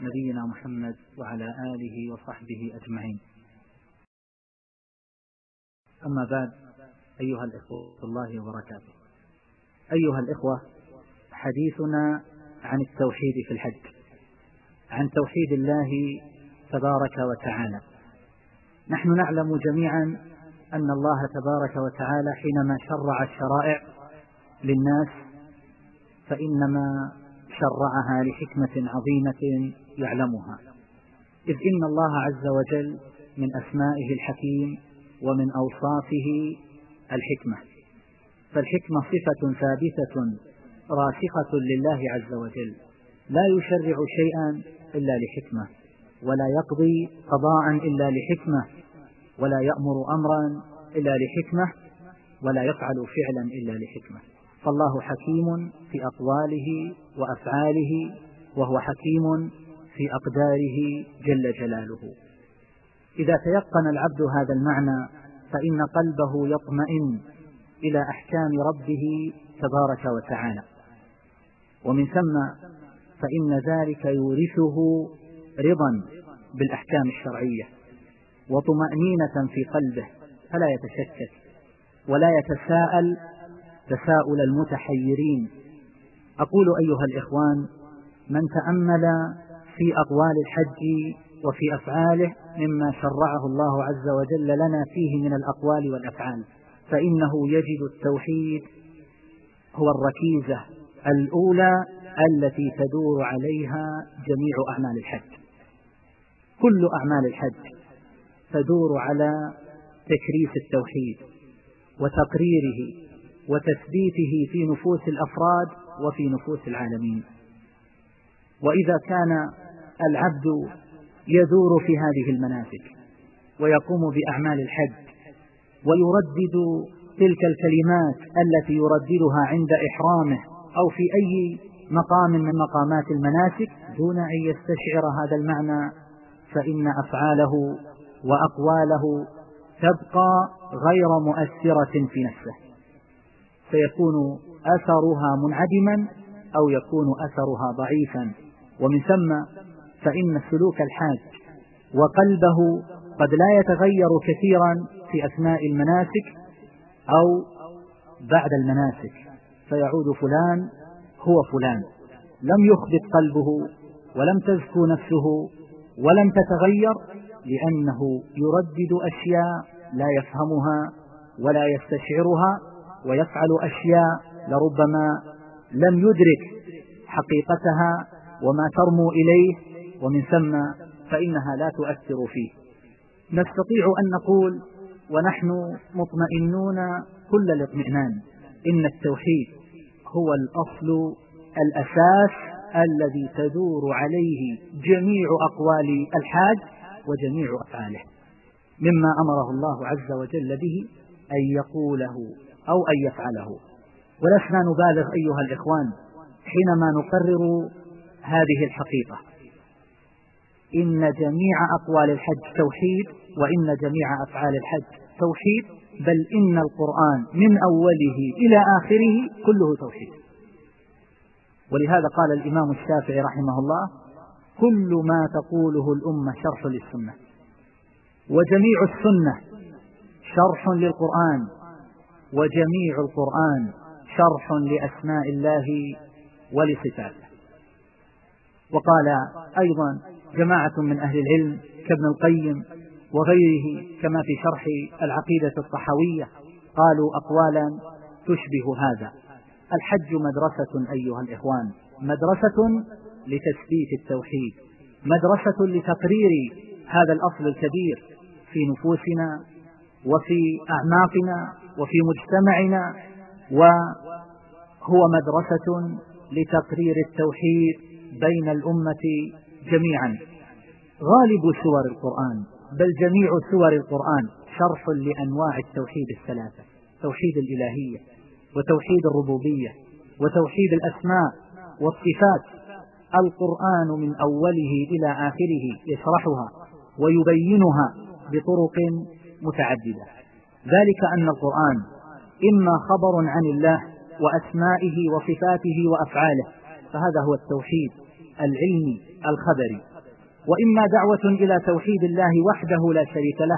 نبينا محمد وعلى آله وصحبه أجمعين. أما بعد، أيها الإخوة الله وبركاته. أيها الإخوة، حديثنا عن التوحيد في الحج، عن توحيد الله تبارك وتعالى. نحن نعلم جميعا أن الله تبارك وتعالى حينما شرع الشرائع للناس فإنما شرعها لحكمة عظيمة يعلمها، إذ إن الله عز وجل من أسمائه الحكيم ومن أوصافه الحكمة، فالحكمة صفة ثابتة راسخة لله عز وجل، لا يشرع شيئا إلا لحكمة، ولا يقضي قضاء إلا لحكمة، ولا يأمر أمرا إلا لحكمة، ولا يفعل فعلا إلا لحكمة. فالله حكيم في أقواله وأفعاله، وهو حكيم في أقداره جل جلاله. إذا تيقن العبد هذا المعنى فإن قلبه يطمئن إلى أحكام ربه تبارك وتعالى، ومن ثم فإن ذلك يورثه رضا بالأحكام الشرعية وطمأنينة في قلبه، فلا يتشكك ولا يتساءل تساؤل المتحيرين. أقول أيها الإخوان، من تأمل في أقوال الحج وفي أفعاله مما شرعه الله عز وجل لنا فيه من الأقوال والأفعال، فإنه يجد التوحيد هو الركيزة الأولى التي تدور عليها جميع أعمال الحج. كل أعمال الحج تدور على تكريس التوحيد وتقريره وتثبيته في نفوس الأفراد وفي نفوس العالمين. وإذا كان العبد يدور في هذه المناسك ويقوم بأعمال الحج ويردد تلك الكلمات التي يرددها عند إحرامه أو في أي مقام من مقامات المناسك دون أن يستشعر هذا المعنى، فإن أفعاله وأقواله تبقى غير مؤثرة في نفسه، فيكون أثرها منعدما أو يكون أثرها ضعيفا. ومن ثم فإن سلوك الحاج وقلبه قد لا يتغير كثيرا في أثناء المناسك أو بعد المناسك، فيعود فلان هو فلان، لم يخبط قلبه ولم تزكو نفسه ولم تتغير، لأنه يردد أشياء لا يفهمها ولا يستشعرها، ويفعل أشياء لربما لم يدرك حقيقتها وما ترمو إليه، ومن ثم فإنها لا تؤثر فيه. نستطيع أن نقول ونحن مطمئنون كل الاطمئنان إن التوحيد هو الأصل الأساس الذي تدور عليه جميع أقوال الحاج وجميع أفعاله، مما أمره الله عز وجل به أن يقوله أو أن يفعله. ولسنا نبالغ أيها الإخوان حينما نقرر هذه الحقيقة، إن جميع أقوال الحج توحيد، وإن جميع أفعال الحج توحيد، بل إن القرآن من أوله إلى آخره كله توحيد. ولهذا قال الإمام الشافعي رحمه الله: كل ما تقوله الأمة شرح للسنة، وجميع السنة شرح للقرآن، وجميع القرآن شرح لأسماء الله ولصفاته. وقال أيضا جماعة من أهل العلم كابن القيم وغيره كما في شرح العقيدة الطحاوية قالوا أقوالا تشبه هذا: الحج مدرسة أيها الإخوان، مدرسة لتثبيت التوحيد، مدرسة لتقرير هذا الأصل الكبير في نفوسنا وفي أعماقنا وفي مجتمعنا، وهو مدرسة لتقرير التوحيد بين الأمة جميعا. غالب سور القرآن بل جميع سور القرآن شرح لأنواع التوحيد الثلاثة: توحيد الإلهية، وتوحيد الربوبية، وتوحيد الأسماء والصفات. القرآن من أوله إلى آخره يشرحها ويبينها بطرق متعددة. ذلك أن القرآن إما خبر عن الله وأسمائه وصفاته وأفعاله، فهذا هو التوحيد العلمي الخبري، وإما دعوة إلى توحيد الله وحده لا شريك له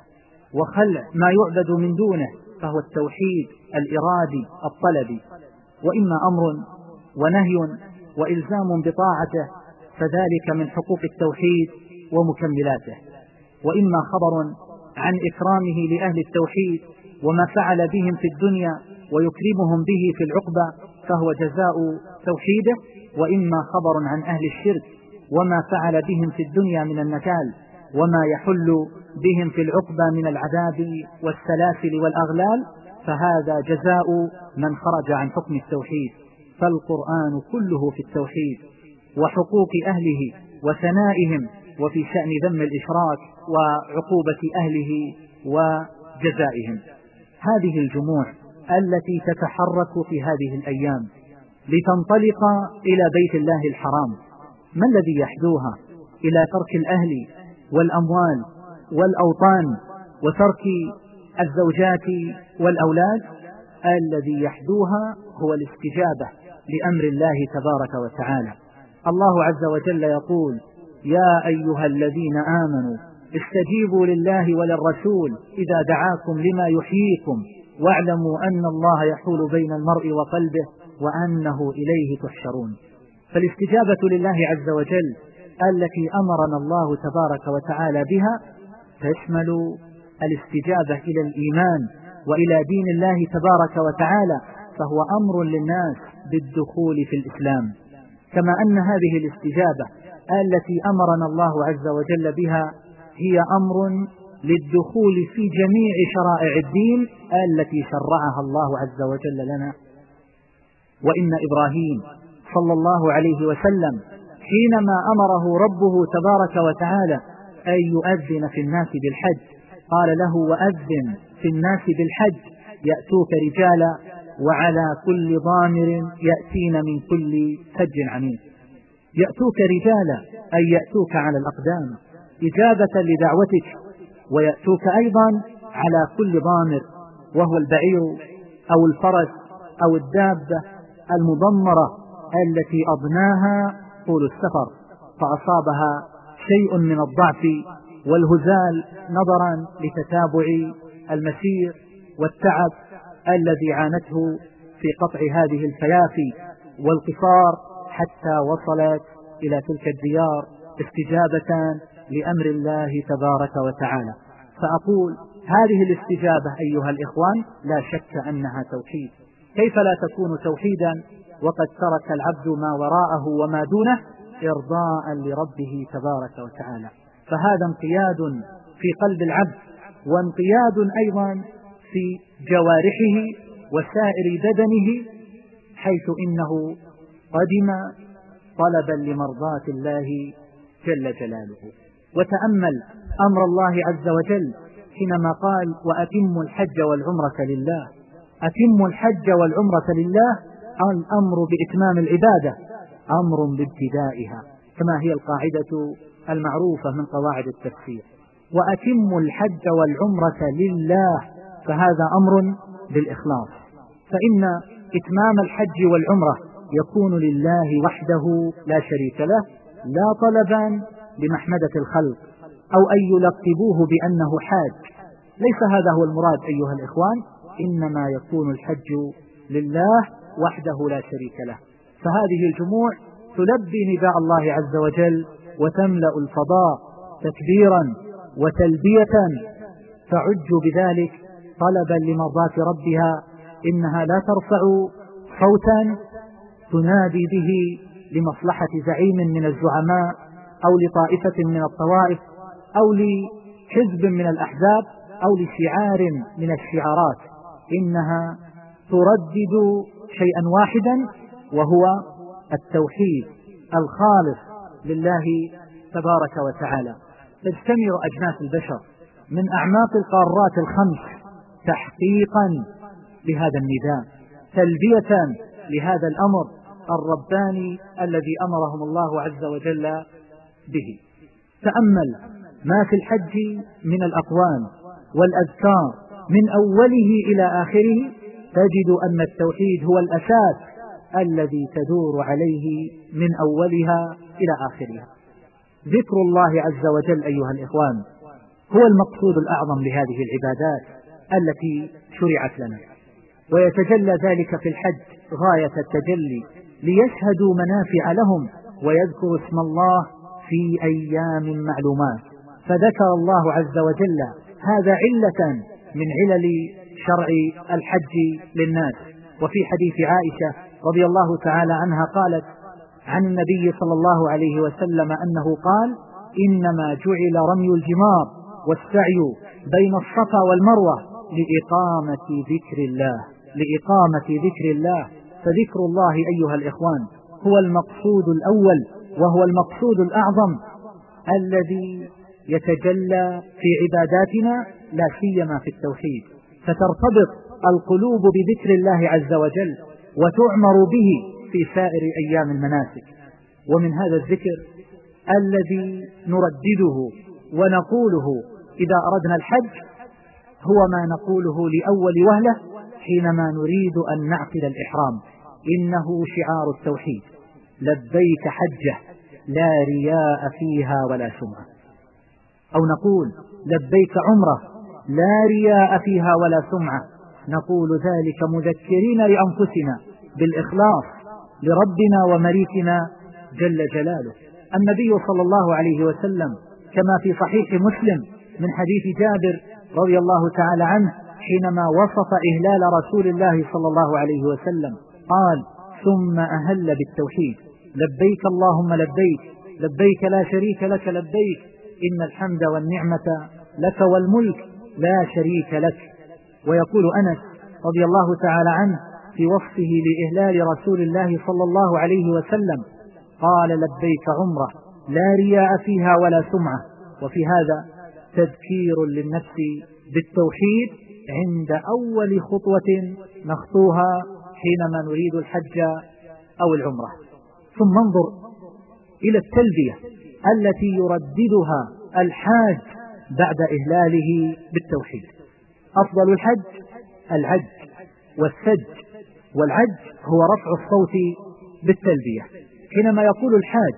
وخلع ما يعبد من دونه، فهو التوحيد الإرادي الطلبي، وإما أمر ونهي وإلزام بطاعته، فذلك من حقوق التوحيد ومكملاته، وإما خبر عن إكرامه لأهل التوحيد وما فعل بهم في الدنيا ويكرمهم به في العقبى، فهو جزاء توحيده، وإما خبر عن أهل الشرك وما فعل بهم في الدنيا من النكال وما يحل بهم في العقبى من العذاب والسلاسل والأغلال، فهذا جزاء من خرج عن حكم التوحيد. فالقرآن كله في التوحيد وحقوق أهله وثنائهم، وفي شأن ذم الإشراك وعقوبة أهله وجزائهم. هذه الجموع التي تتحرك في هذه الأيام لتنطلق إلى بيت الله الحرام، ما الذي يحدوها إلى ترك الأهل والأموال والأوطان وترك الزوجات والأولاد؟ الذي يحدوها هو الاستجابة لأمر الله تبارك وتعالى. الله عز وجل يقول: يا أيها الذين آمنوا استجيبوا لله وللرسول إذا دعاكم لما يحييكم واعلموا أن الله يحول بين المرء وقلبه وأنه إليه تحشرون. فالاستجابة لله عز وجل التي أمرنا الله تبارك وتعالى بها تشمل الاستجابة إلى الإيمان وإلى دين الله تبارك وتعالى، فهو أمر للناس بالدخول في الإسلام، كما أن هذه الاستجابة التي أمرنا الله عز وجل بها هي أمر للدخول في جميع شرائع الدين التي شرعها الله عز وجل لنا. وإن إبراهيم صلى الله عليه وسلم حينما أمره ربه تبارك وتعالى أن يؤذن في الناس بالحج قال له: وأذن في الناس بالحج يأتوك رجالا وعلى كل ضامر يأتين من كل فج عميق. يأتوك رجالا أي يأتوك على الأقدام إجابة لدعوتك، ويأتوك أيضا على كل ضامر، وهو البعير أو الفرس أو الدابة المضمرة التي أضناها طول السفر فأصابها شيء من الضعف والهزال نظرا لتتابع المسير والتعب الذي عانته في قطع هذه الفيافي والقصار حتى وصلت إلى تلك الديار استجابة لأمر الله تبارك وتعالى. فأقول هذه الاستجابة أيها الإخوان لا شك أنها توحيد. كيف لا تكون توحيدا وقد ترك العبد ما وراءه وما دونه إرضاء لربه تبارك وتعالى؟ فهذا انقياد في قلب العبد، وانقياد أيضا في جوارحه وسائر بدنه، حيث إنه قدم طلبا لمرضاة الله جل جلاله. وتأمل أمر الله عز وجل حينما قال: وأتموا الحج والعمرة لله. أتموا الحج والعمرة لله، الأمر بإتمام العبادة أمر بابتدائها، كما هي القاعدة المعروفة من قواعد التفسير. وأتموا الحج والعمرة لله، فهذا أمر بالإخلاص، فإن إتمام الحج والعمرة يكون لله وحده لا شريك له، لا طلبا لمحمدة الخلق أو أن يلقبوه بأنه حاج. ليس هذا هو المراد أيها الإخوان، إنما يكون الحج لله وحده لا شريك له. فهذه الجموع تلبي نداء الله عز وجل وتملأ الفضاء تكبيرا وتلبية، تعج بذلك طلبا لمرضاة ربها. إنها لا ترفع صوتا تنادي به لمصلحة زعيم من الزعماء أو لطائفة من الطوائف أو لحزب من الأحزاب أو لشعار من الشعارات، إنها تردد شيئا واحدا وهو التوحيد الخالص لله تبارك وتعالى. تجتمع أجناس البشر من أعماق القارات الخمس تحقيقا لهذا النداء، تلبية لهذا الأمر الرباني الذي أمرهم الله عز وجل به. تأمل ما في الحج من الأقوال والأذكار من أوله إلى آخره، تجد أن التوحيد هو الأساس الذي تدور عليه من أولها إلى آخرها. ذكر الله عز وجل أيها الإخوان هو المقصود الأعظم لهذه العبادات التي شرعت لنا، ويتجلى ذلك في الحج غاية التجلي ليشهدوا منافع لهم ويذكروا اسم الله في أيام معلومات. فذكر الله عز وجل هذا علة من علل شرع الحج للناس. وفي حديث عائشة رضي الله تعالى عنها قالت عن النبي صلى الله عليه وسلم أنه قال: إنما جعل رمي الجمار والسعي بين الصفا والمروة لإقامة ذكر الله. فذكر الله أيها الإخوان هو المقصود الأول وهو المقصود الأعظم الذي يتجلى في عباداتنا لا سيما في التوحيد، فترتبط القلوب بذكر الله عز وجل وتعمر به في سائر أيام المناسك. ومن هذا الذكر الذي نردده ونقوله إذا أردنا الحج هو ما نقوله لأول وهلة حينما نريد أن نعقد الإحرام: إنه شعار التوحيد، لبيك حجة لا رياء فيها ولا سمعة. أو نقول: لبيك عمرة لا رياء فيها ولا سمعة. نقول ذلك مذكرين لأنفسنا بالإخلاص لربنا ومليكنا جل جلاله. النبي صلى الله عليه وسلم كما في صحيح مسلم من حديث جابر رضي الله تعالى عنه حينما وصف إهلال رسول الله صلى الله عليه وسلم قال: ثم أهل بالتوحيد: لبيك اللهم لبيك، لبيك لا شريك لك لبيك، إن الحمد والنعمة لك والملك لا شريك لك. ويقول أنس رضي الله تعالى عنه في وصفه لإهلال رسول الله صلى الله عليه وسلم قال: لبيك عمرة لا رياء فيها ولا سمعة. وفي هذا تذكير للنفس بالتوحيد عند أول خطوة نخطوها حينما نريد الحج أو العمرة. ثم انظر إلى التلبية التي يرددها الحاج بعد إهلاله بالتوحيد. أفضل الحج العج والسج، والعج هو رفع الصوت بالتلبية. حينما يقول الحاج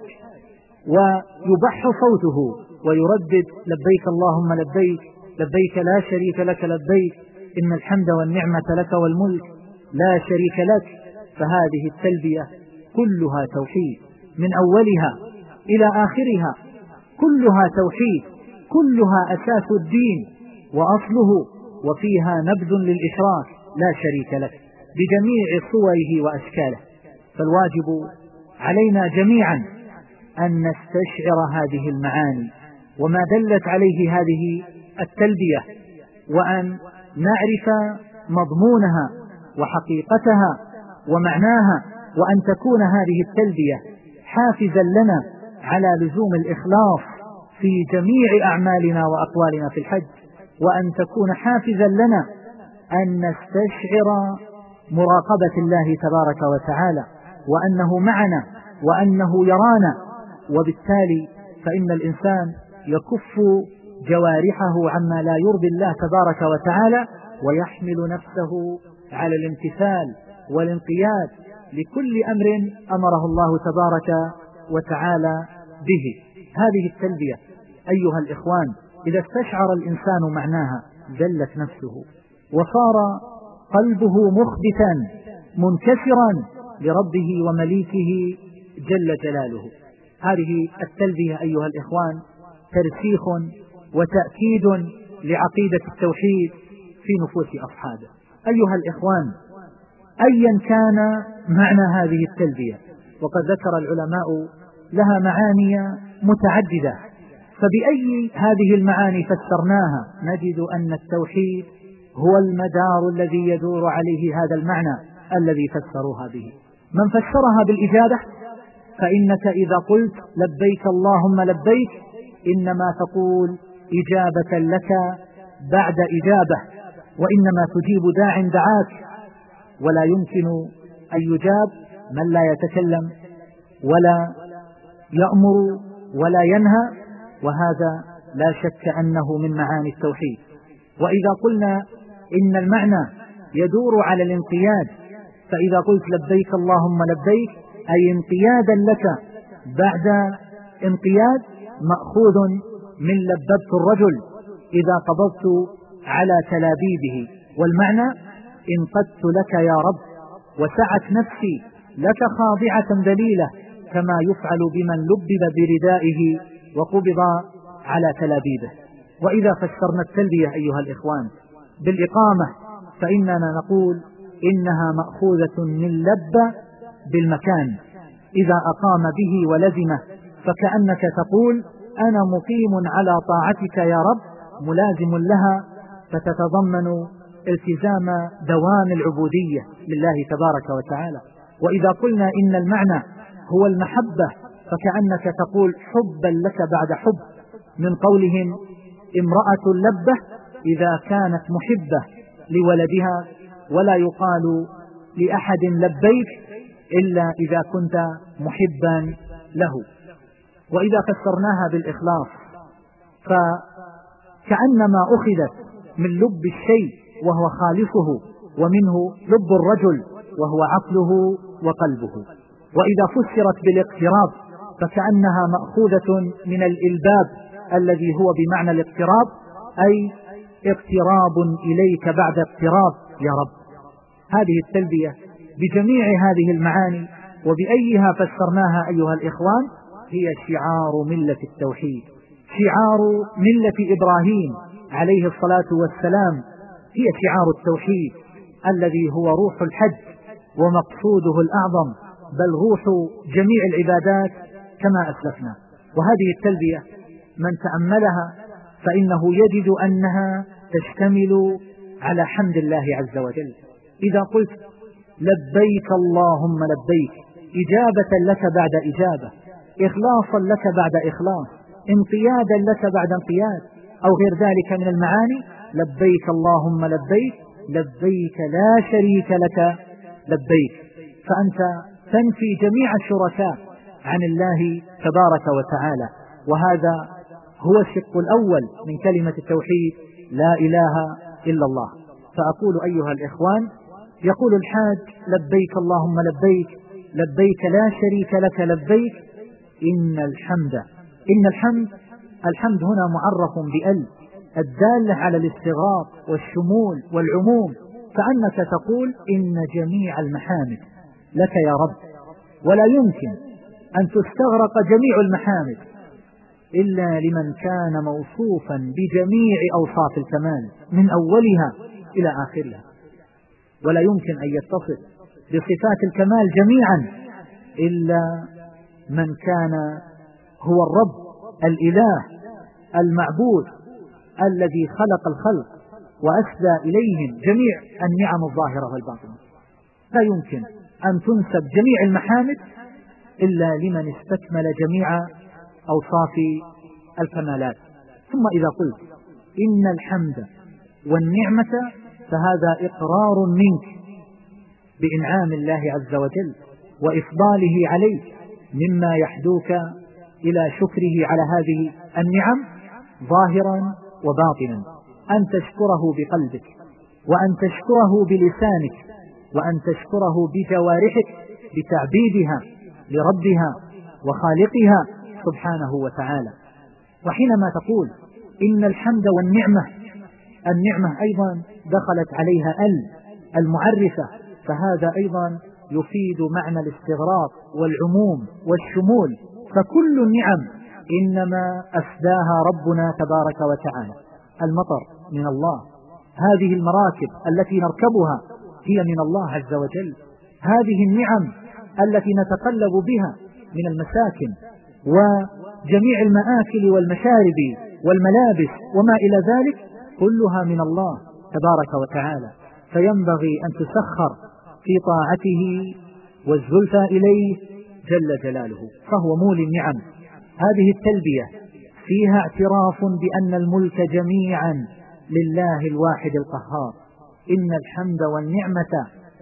ويبح صوته ويردد: لبيك اللهم لبيك، لبيك لا شريك لك لبيك، إن الحمد والنعمة لك والملك لا شريك لك، فهذه التلبية كلها توحيد من أولها إلى آخرها، كلها توحيد، كلها أساس الدين وأصله، وفيها نبذ للإشراك لا شريك لك بجميع صوره وأشكاله. فالواجب علينا جميعا أن نستشعر هذه المعاني وما دلت عليه هذه التلبية، وأن نعرف مضمونها وحقيقتها ومعناها، وأن تكون هذه التلبية حافزا لنا على لزوم الإخلاص في جميع أعمالنا وأقوالنا في الحج، وأن تكون حافزا لنا أن نستشعر مراقبة الله تبارك وتعالى، وأنه معنا وأنه يرانا. وبالتالي فإن الإنسان يكف جوارحه عما لا يرضي الله تبارك وتعالى، ويحمل نفسه على الامتثال والانقياد لكل أمر أمره الله تبارك وتعالى به. هذه التلبية أيها الإخوان إذا استشعر الإنسان معناها ذلت نفسه وصار قلبه مخبتا منكسرا لربه ومليكه جل جلاله. هذه التلبية أيها الإخوان ترسيخ وتأكيد لعقيدة التوحيد في نفوس أصحابه. أيها الإخوان، أيا كان معنى هذه التلبية، وقد ذكر العلماء لها معاني متعددة، فبأي هذه المعاني فسرناها نجد أن التوحيد هو المدار الذي يدور عليه هذا المعنى الذي فسروها به. من فسرها بالإجابة فإنك إذا قلت لبيك اللهم لبيك إنما تقول إجابة لك بعد إجابة، وإنما تجيب داع دعاك، ولا يمكن أن يجاب من لا يتكلم ولا يأمر ولا ينهى، وهذا لا شك أنه من معاني التوحيد. وإذا قلنا إن المعنى يدور على الانقياد، فإذا قلت لبيك اللهم لبيك أي انقيادا لك بعد انقياد، مأخوذ من لببت الرجل إذا قبضت على تلابيبه، والمعنى انقدت لك يا رب وسعت نفسي لك خاضعة ذليلة، كما يفعل بمن لبب بردائه وقبض على تلابيبه. وإذا فسرنا التلبية أيها الإخوان بالإقامة فإننا نقول إنها مأخوذة من لب بالمكان، إذا أقام به ولزمه، فكأنك تقول أنا مقيم على طاعتك يا رب ملازم لها، فتتضمن التزام دوام العبودية لله تبارك وتعالى. وإذا قلنا إن المعنى هو المحبة فكأنك تقول حبا لك بعد حب، من قولهم امرأة لبة إذا كانت محبة لولدها، ولا يقال لأحد لبيك إلا إذا كنت محبا له. وإذا فسرناها بالإخلاص فكأنما أخذت من لب الشيء وهو خالصه، ومنه لب الرجل وهو عقله وقلبه. وإذا فسرت بالاقتراب فكأنها مأخوذة من الإلباب الذي هو بمعنى الاقتراب، أي اقتراب إليك بعد اقتراب يا رب. هذه التلبية بجميع هذه المعاني وبأيها فسرناها أيها الإخوان هي شعار ملة التوحيد، شعار ملة إبراهيم عليه الصلاة والسلام، هي شعار التوحيد الذي هو روح الحج ومقصوده الأعظم، بل روح جميع العبادات كما أسلفنا. وهذه التلبية من تأملها فإنه يجد أنها تشتمل على حمد الله عز وجل. إذا قلت لبيك اللهم لبيك، إجابة لك بعد إجابة، إخلاصا لك بعد إخلاص، انقيادا لك بعد انقياد، أو غير ذلك من المعاني، لبيك اللهم لبيك، لبيك لا شريك لك لبيك، فأنت تنفي جميع الشركاء عن الله تبارك وتعالى. وهذا هو الشق الأول من كلمة التوحيد، لا إله إلا الله. فأقول أيها الإخوان، يقول الحاج لبيك اللهم لبيك، لبيك لا شريك لك لبيك، إن الحمد هنا معرف بأل الدالة على الاستغراق والشمول والعموم، فأنك تقول إن جميع المحامد لك يا رب، ولا يمكن أن تستغرق جميع المحامد إلا لمن كان موصوفا بجميع أوصاف الكمال من أولها إلى آخرها، ولا يمكن أن يتصف بصفات الكمال جميعا إلا من كان هو الرب الإله المعبود الذي خلق الخلق وأسدى إليهم جميع النعم الظاهرة والباطنة. لا يمكن أن تنسب جميع المحامد إلا لمن استكمل جميع أوصاف الكمالات. ثم إذا قلت إن الحمد والنعمة فهذا إقرار منك بإنعام الله عز وجل وإفضاله عليك، مما يحدوك إلى شكره على هذه النعم ظاهرا وباطنا، أن تشكره بقلبك، وأن تشكره بلسانك، وأن تشكره بجوارحك بتعبيدها لربها وخالقها سبحانه وتعالى. وحينما تقول إن الحمد والنعمة، النعمة أيضا دخلت عليها المعرفة، فهذا أيضا يفيد معنى الاستغراق والعموم والشمول، فكل النعم إنما أفداها ربنا تبارك وتعالى. المطر من الله، هذه المراكب التي نركبها هي من الله عز وجل، هذه النعم التي نتقلب بها من المساكن وجميع المآكل والمشارب والملابس وما إلى ذلك كلها من الله تبارك وتعالى، فينبغي أن تسخر في طاعته والزلفى إليه جل جلاله، فهو مولي النعم. هذه التلبية فيها اعتراف بأن الملك جميعا لله الواحد القهار، إن الحمد والنعمة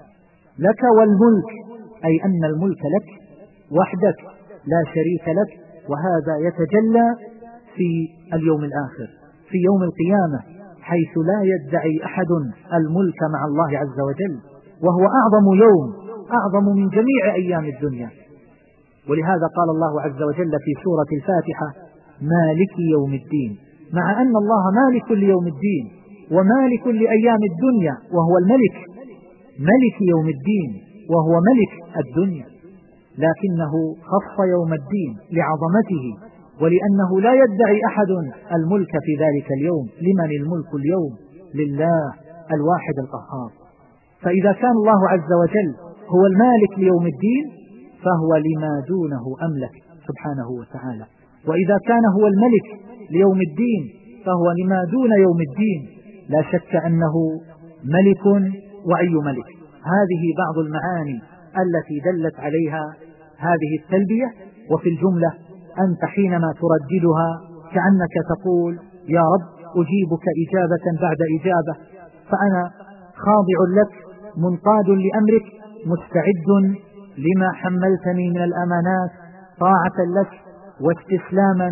لك والملك، أي أن الملك لك وحدك لا شريك لك، وهذا يتجلى في اليوم الآخر، في يوم القيامة، حيث لا يدعي أحد الملك مع الله عز وجل، وهو أعظم يوم، أعظم من جميع أيام الدنيا. ولهذا قال الله عز وجل في سورة الفاتحة مالك يوم الدين، مع أن الله مالك ليوم الدين ومالك لأيام الدنيا، وهو الملك، ملك يوم الدين وهو ملك الدنيا، لكنه خص يوم الدين لعظمته ولأنه لا يدعي أحد الملك في ذلك اليوم. لمن الملك اليوم؟ لله الواحد القهار. فإذا كان الله عز وجل هو المالك ليوم الدين فهو لما دونه أملك سبحانه وتعالى، وإذا كان هو الملك ليوم الدين فهو لما دون يوم الدين، لا شك أنه ملك وأي ملك. هذه بعض المعاني التي دلت عليها هذه التلبية. وفي الجملة أنت حينما ترددها كأنك تقول يا رب أجيبك إجابة بعد إجابة، فأنا خاضع لك منقاد لأمرك مستعد لما حملتني من الأمانات طاعة لك واستسلاما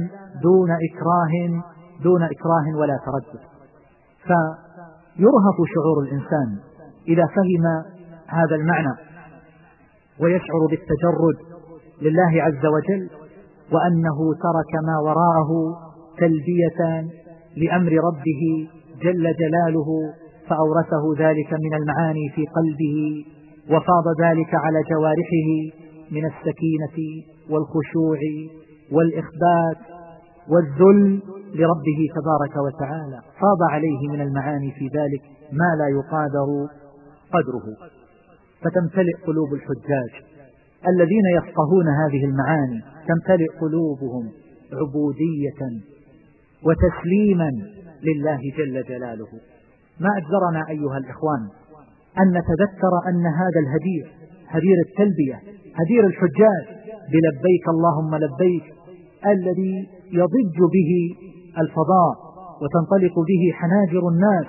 دون إكراه ولا تردد. فيرهف شعور الإنسان إذا فهم هذا المعنى ويشعر بالتجرد لله عز وجل، وأنه ترك ما وراءه تلبية لأمر ربه جل جلاله، فأورثه ذلك من المعاني في قلبه، وفاض ذلك على جوارحه من السكينة والخشوع والإخبات والذل لربه تبارك وتعالى. فاض عليه من المعاني في ذلك ما لا يقادر قدره. فتمتلئ قلوب الحجاج الذين يفقهون هذه المعاني، تمتلئ قلوبهم عبودية وتسليما لله جل جلاله. ما أجدرنا أيها الإخوان أن نتذكر أن هذا الهدير، هدير التلبية، هدير الحجاج بلبيك اللهم لبيك، الذي يضج به الفضاء وتنطلق به حناجر الناس،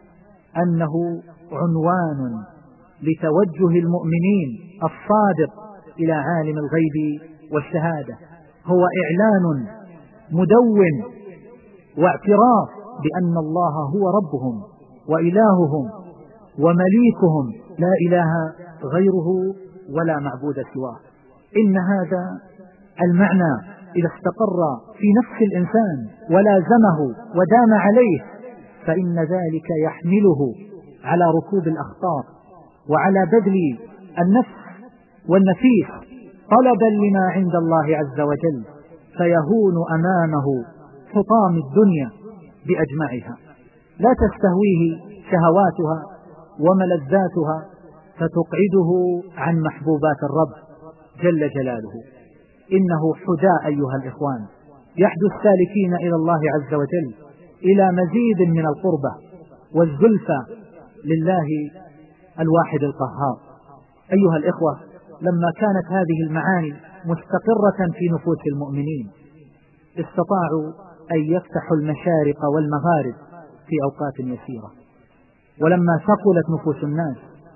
أنه عنوان لتوجه المؤمنين الصادق إلى عالم الغيب والشهادة، هو إعلان مدون واعتراف بأن الله هو ربهم وإلههم ومليكهم، لا إله غيره ولا معبود سواه. إن هذا المعنى إذا استقر في نفس الإنسان ولازمه ودام عليه، فإن ذلك يحمله على ركوب الأخطار وعلى بذل النفس والنفيس طلبا لما عند الله عز وجل، فيهون أمامه حطام الدنيا بأجمعها، لا تستهويه شهواتها وملذاتها فتقعده عن محبوبات الرب جل جلاله. إنه حجاء أيها الإخوان يحدو السالكين إلى الله عز وجل إلى مزيد من القربة والزلفى لله الواحد القهار. أيها الإخوة، لما كانت هذه المعاني مستقرة في نفوس المؤمنين استطاعوا أن يفتحوا المشارق والمغارب في أوقات يسيرة. ولما ثقلت نفوس الناس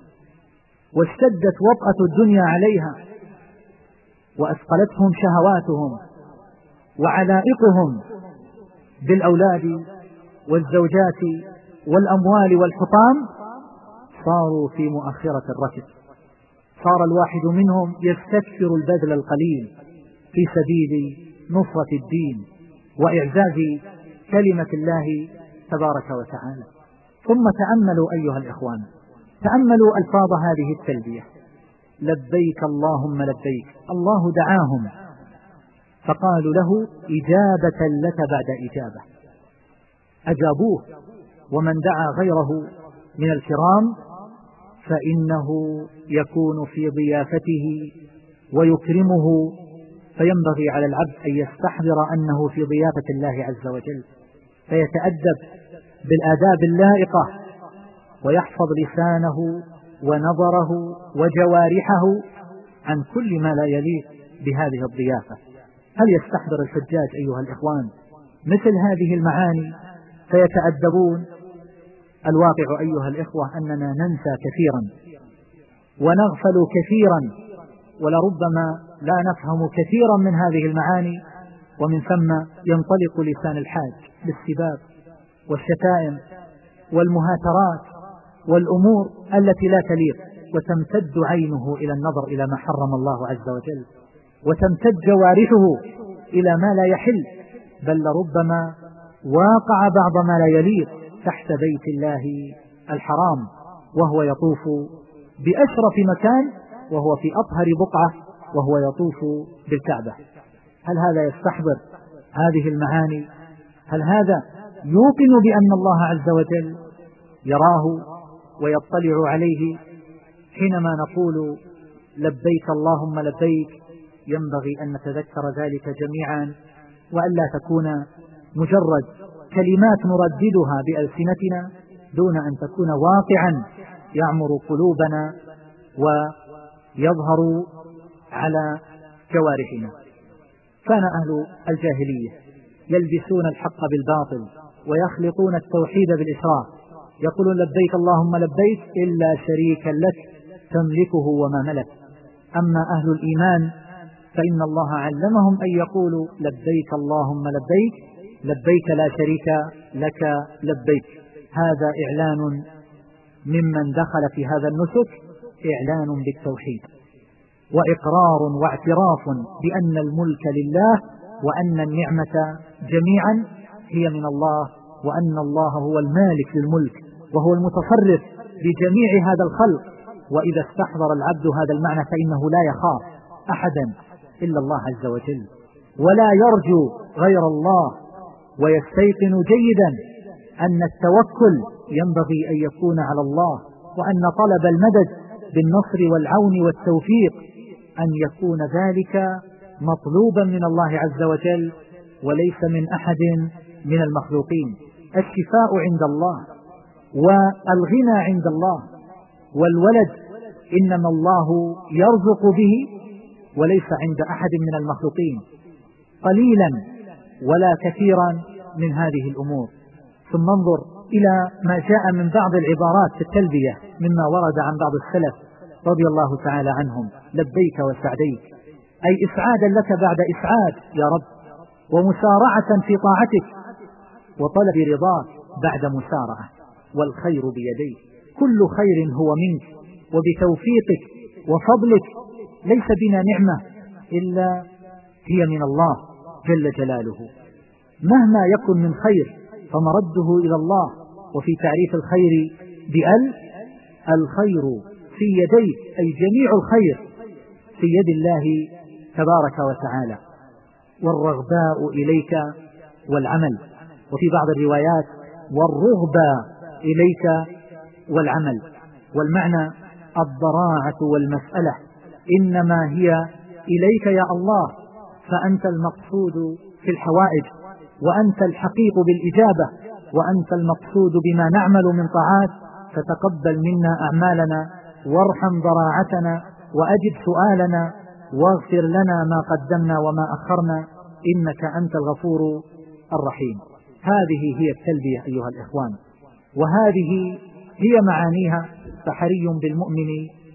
واشتدت وطأة الدنيا عليها وأثقلتهم شهواتهم وعلائقهم بالأولاد والزوجات والأموال والحطام، صاروا في مؤخرة الركب. صار الواحد منهم يستكثر البذل القليل في سبيل نصرة الدين وإعزاز كلمة الله تبارك وتعالى. ثم تأملوا أيها الإخوان، تأملوا ألفاظ هذه التلبية: لبيك اللهم لبيك. الله دعاهم فقالوا له إجابة لك بعد إجابة، أجابوه. ومن دعا غيره من الكرام فإنه يكون في ضيافته ويكرمه، فينبغي على العبد أن يستحضر أنه في ضيافة الله عز وجل، فيتأدب بالآداب اللائقة ويحفظ لسانه ونظره وجوارحه عن كل ما لا يليق بهذه الضيافة. هل يستحضر الحجاج أيها الإخوان مثل هذه المعاني فيتأدبون؟ الواقع أيها الإخوة أننا ننسى كثيرا ونغفل كثيرا، ولربما لا نفهم كثيرا من هذه المعاني، ومن ثم ينطلق لسان الحاج بالسباب والشتائم والمهاترات والأمور التي لا تليق، وتمتد عينه إلى النظر إلى ما حرم الله عز وجل، وتمتد جوارحه إلى ما لا يحل بل لربما واقع بعض ما لا يليق تحت بيت الله الحرام وهو يطوف بأشرف مكان وهو في أطهر بقعة وهو يطوف بالكعبة. هل هذا يستحضر هذه المعاني؟ هل هذا يوقن بأن الله عز وجل يراه ويطلع عليه؟ حينما نقول لبيك اللهم لبيك ينبغي أن نتذكر ذلك جميعا، وألا تكون مجرد كلمات نرددها بألسنتنا دون أن تكون واقعا يعمر قلوبنا ويظهر على جوارحنا. كان أهل الجاهلية يلبسون الحق بالباطل ويخلطون التوحيد بالإشراك، يقولون لبيك اللهم لبيك إلا شريكا لك تملكه وما ملك. أما أهل الإيمان فإن الله علمهم أن يقولوا لبيك اللهم لبيك لبيك لا شريك لك لبيك. هذا إعلان ممن دخل في هذا النسك، إعلان بالتوحيد وإقرار واعتراف بأن الملك لله وأن النعمة جميعا هي من الله، وأن الله هو المالك للملك وهو المتصرف بجميع هذا الخلق. وإذا استحضر العبد هذا المعنى فإنه لا يخاف أحدا إلا الله عز وجل ولا يرجو غير الله، ويستيقن جيدا أن التوكل ينبغي أن يكون على الله، وأن طلب المدد بالنصر والعون والتوفيق أن يكون ذلك مطلوبا من الله عز وجل وليس من أحد من المخلوقين. الشفاء عند الله والغنى عند الله، والولد إنما الله يرزق به وليس عند أحد من المخلوقين، قليلا ولا كثيرا من هذه الأمور. ثم انظر إلى ما جاء من بعض العبارات في التلبية مما ورد عن بعض السلف رضي الله تعالى عنهم: لبيك وسعديك، أي إسعادا لك بعد إسعاد يا رب، ومسارعة في طاعتك، وطلب رضاك بعد مسارعة، والخير بيديك، كل خير هو منك وبتوفيقك وفضلك، ليس بنا نعمة إلا هي من الله جل جلاله. مهما يكن من خير فمرده إلى الله. وفي تعريف الخير بأل: الخير في يديك، أي جميع الخير في يد الله تبارك وتعالى، والرغباء إليك والعمل، وفي بعض الروايات والرغبة إليك والعمل. والمعنى الضراعة والمسألة إنما هي إليك يا الله، فأنت المقصود في الحوائج، وأنت الحقيق بالإجابة، وأنت المقصود بما نعمل من طاعات، فتقبل منا أعمالنا وارحم ضراعتنا وأجب سؤالنا واغفر لنا ما قدمنا وما أخرنا، إنك أنت الغفور الرحيم. هذه هي التلبية أيها الإخوان، وهذه هي معانيها، فحري بالمؤمن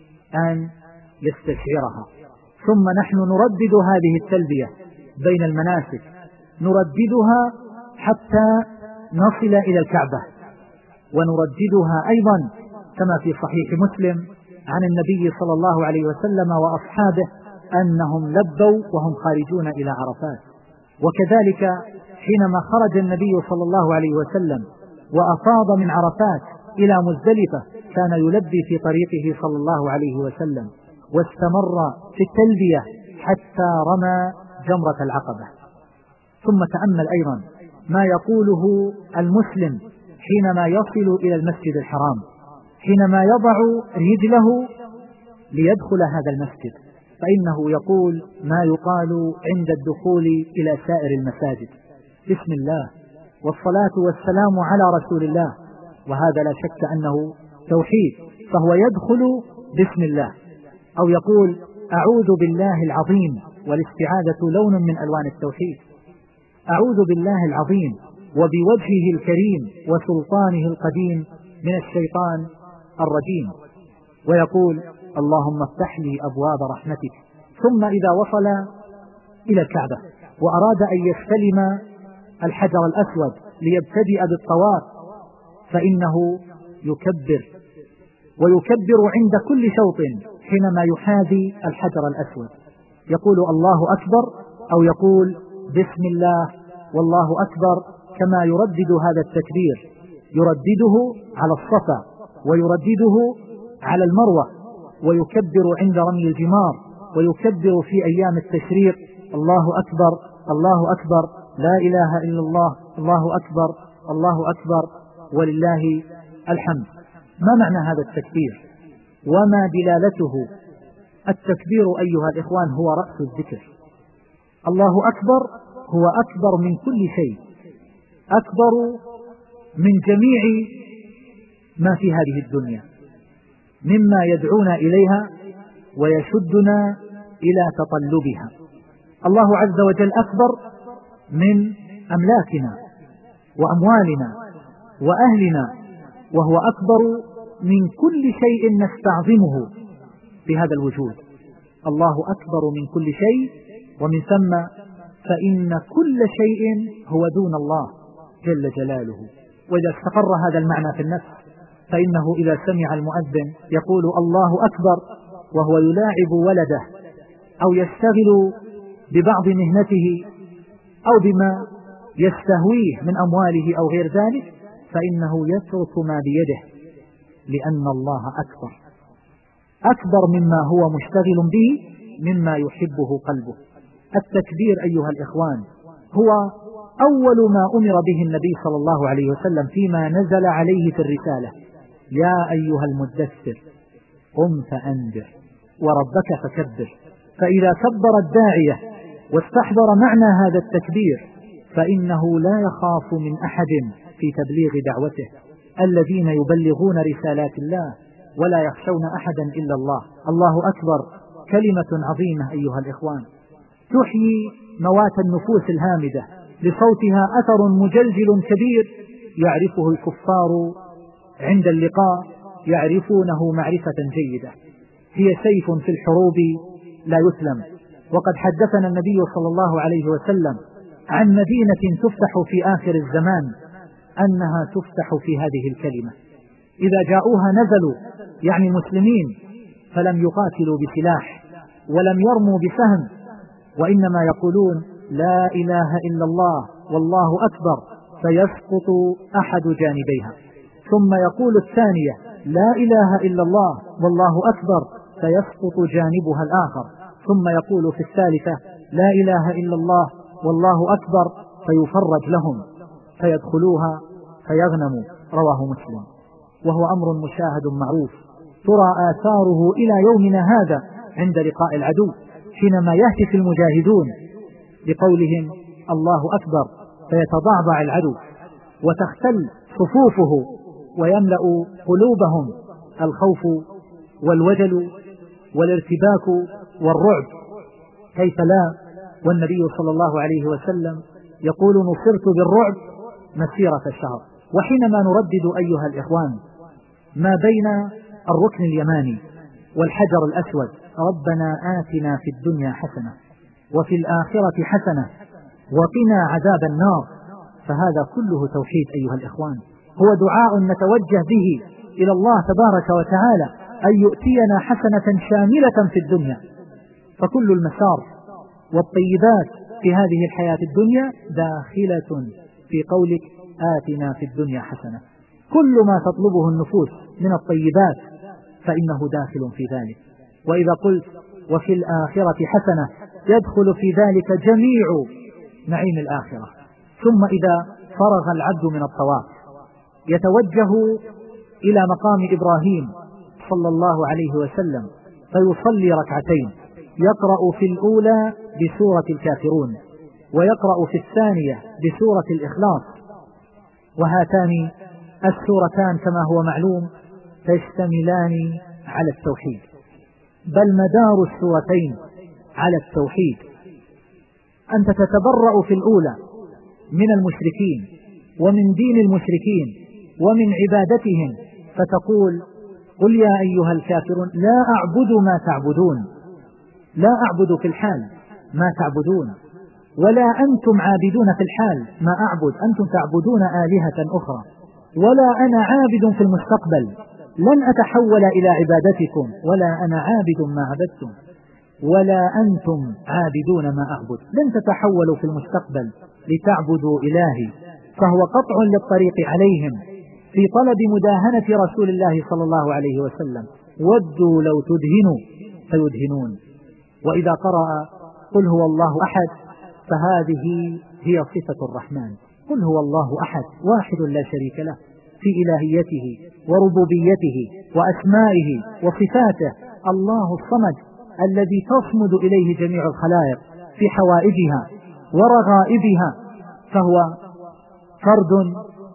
أن يستشعرها. ثم نحن نردد هذه التلبية بين المناسك، نرددها حتى نصل إلى الكعبة، ونرددها أيضا كما في صحيح مسلم عن النبي صلى الله عليه وسلم وأصحابه أنهم لبوا وهم خارجون إلى عرفات. وكذلك حينما خرج النبي صلى الله عليه وسلم وأفاض من عرفات إلى مزدلفة كان يلبي في طريقه صلى الله عليه وسلم، واستمر في التلبية حتى رمى جمرة العقبة. ثم تأمل أيضا ما يقوله المسلم حينما يصل إلى المسجد الحرام، حينما يضع رجله ليدخل هذا المسجد، فإنه يقول ما يقال عند الدخول إلى سائر المساجد: بسم الله والصلاة والسلام على رسول الله. وهذا لا شك أنه توحيد، فهو يدخل بسم الله. أو يقول أعوذ بالله العظيم، والاستعاذة لون من ألوان التوحيد. أعوذ بالله العظيم وبوجهه الكريم وسلطانه القديم من الشيطان الرجيم. ويقول اللهم افتح لي أبواب رحمتك. ثم إذا وصل إلى الكعبة وأراد أن يستلم الحجر الأسود ليبتدئ بالطواف، فإنه يكبر، ويكبر عند كل شوط حينما يحاذي الحجر الأسود، يقول الله أكبر أو يقول بسم الله والله أكبر كما يردد هذا التكبير، يردده على الصفا ويردده على المروة، ويكبر عند رمي الجمار، ويكبر في أيام التشريق: الله أكبر الله أكبر لا إله إلا الله الله أكبر الله أكبر ولله الحمد. ما معنى هذا التكبير وما دلالته؟ التكبير أيها الإخوان هو رأس الذكر. الله أكبر هو أكبر من كل شيء، أكبر من جميع ما في هذه الدنيا مما يدعونا إليها ويشدنا إلى تطلبها. الله عز وجل أكبر من أملاكنا وأموالنا وأهلنا، وهو أكبر من كل شيء نستعظمه في هذا الوجود. الله أكبر من كل شيء، ومن ثم فإن كل شيء هو دون الله جل جلاله. وإذا استقر هذا المعنى في النفس فإنه إذا سمع المؤذن يقول الله أكبر وهو يلاعب ولده أو يشتغل ببعض مهنته أو بما يستهويه من أمواله أو غير ذلك، فإنه يترك ما بيده، لأن الله أكبر، أكبر مما هو مشتغل به مما يحبه قلبه. التكبير أيها الإخوان هو أول ما أمر به النبي صلى الله عليه وسلم فيما نزل عليه في الرسالة: يا أيها المدثر قم فأنذر وربك فكبر. فإذا كبر الداعية واستحضر معنى هذا التكبير فإنه لا يخاف من أحد في تبليغ دعوته، الذين يبلغون رسالات الله ولا يخشون أحدا إلا الله. الله أكبر كلمة عظيمة أيها الإخوان، تحيي موات النفوس الهامدة، لصوتها أثر مجلجل كبير يعرفه الكفار عند اللقاء، يعرفونه معرفة جيدة. هي سيف في الحروب لا يسلم. وقد حدثنا النبي صلى الله عليه وسلم عن مدينة تفتح في آخر الزمان أنها تفتح في هذه الكلمة. إذا جاءوها نزلوا يعني مسلمين، فلم يقاتلوا بسلاح ولم يرموا بسهم، وإنما يقولون لا إله إلا الله والله أكبر، فيسقط أحد جانبيها، ثم يقول الثانية لا إله إلا الله والله أكبر، فيسقط جانبها الآخر، ثم يقول في الثالثة لا إله إلا الله والله أكبر، فيفرج لهم فيدخلوها فيغنموا. رواه مسلم. وهو أمر مشاهد معروف ترى آثاره إلى يومنا هذا عند لقاء العدو، حينما يهتف المجاهدون بقولهم الله أكبر فيتضعضع العدو وتختل صفوفه ويملأ قلوبهم الخوف والوجل والارتباك والرعب. كيف لا والنبي صلى الله عليه وسلم يقول نصرت بالرعب مسيرة الشهر. وحينما نردد أيها الإخوان ما بين الركن اليماني والحجر الأسود ربنا آتنا في الدنيا حسنة وفي الآخرة حسنة وقنا عذاب النار، فهذا كله توحيد أيها الإخوان، هو دعاء نتوجه به إلى الله تبارك وتعالى أن يؤتينا حسنة شاملة في الدنيا. فكل المسار والطيبات في هذه الحياة الدنيا داخلة في قولك آتنا في الدنيا حسنة. كل ما تطلبه النفوس من الطيبات فإنه داخل في ذلك. وإذا قلت وفي الآخرة حسنة يدخل في ذلك جميع نعيم الآخرة. ثم إذا فرغ العبد من الطواف يتوجه إلى مقام إبراهيم صلى الله عليه وسلم فيصلي ركعتين، يقرأ في الأولى بسورة الكافرون ويقرأ في الثانية بسورة الإخلاص، وهاتان السورتان كما هو معلوم تشتملان على التوحيد، بل مدار السورتين على التوحيد. أنت تتبرأ في الأولى من المشركين ومن دين المشركين ومن عبادتهم، فتقول قل يا أيها الكافرون لا أعبد ما تعبدون، لا أعبد في الحال ما تعبدون، ولا أنتم عابدون في الحال ما أعبد، أنتم تعبدون آلهة أخرى، ولا أنا عابد في المستقبل، لن أتحول إلى عبادتكم، ولا أنا عابد ما عبدتم، ولا أنتم عابدون ما أعبد، لن تتحولوا في المستقبل لتعبدوا إلهي، فهو قطع للطريق عليهم في طلب مداهنة رسول الله صلى الله عليه وسلم. ودوا لو تدهنوا فيدهنون. وإذا قرأ قل هو الله أحد فهذه هي صفة الرحمن. قل هو الله أحد واحد لا شريك له في إلهيته وربوبيته وأسمائه وصفاته، الله الصمد الذي تصمد إليه جميع الخلائق في حوائجها ورغائبها، فهو فرد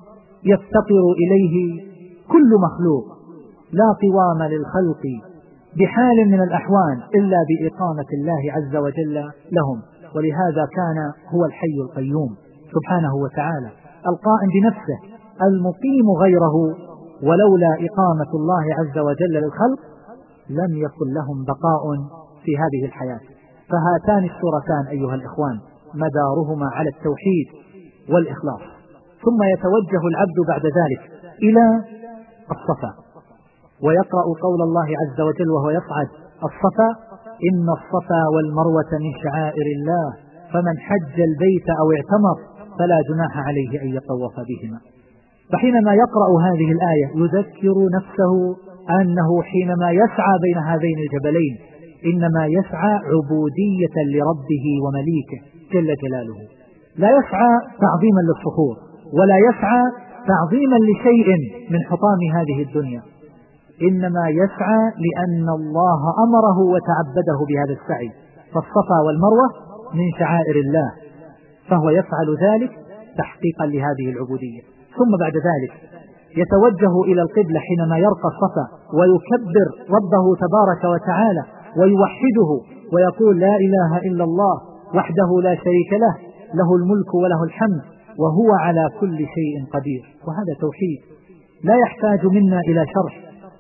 يفتقر إليه كل مخلوق، لا قوام للخلق بحال من الأحوال إلا بإقامة الله عز وجل لهم. ولهذا كان هو الحي القيوم سبحانه وتعالى القائم بنفسه المقيم غيره، ولولا إقامة الله عز وجل للخلق لم يكن لهم بقاء في هذه الحياة. فهاتان السورتان أيها الإخوان مدارهما على التوحيد والإخلاص. ثم يتوجه العبد بعد ذلك إلى الصفا ويقرأ قول الله عز وجل وهو يصعد الصفا: إن الصفا والمروة من شعائر الله فمن حج البيت أو اعتمر فلا جناح عليه أن يطوف بهما. فحينما يقرأ هذه الآية يذكر نفسه أنه حينما يسعى بين هذين الجبلين إنما يسعى عبودية لربه ومليكه جل جلاله، لا يسعى تعظيما للصخور ولا يسعى تعظيما لشيء من حطام هذه الدنيا، إنما يسعى لأن الله أمره وتعبده بهذا السعي. فالصفا والمروة من شعائر الله، فهو يفعل ذلك تحقيقا لهذه العبودية. ثم بعد ذلك يتوجه إلى القبلة حينما يرقى الصفا ويكبر ربه تبارك وتعالى ويوحده ويقول: لا إله إلا الله وحده لا شريك له، له الملك وله الحمد وهو على كل شيء قدير. وهذا توحيد لا يحتاج منا إلى شرح.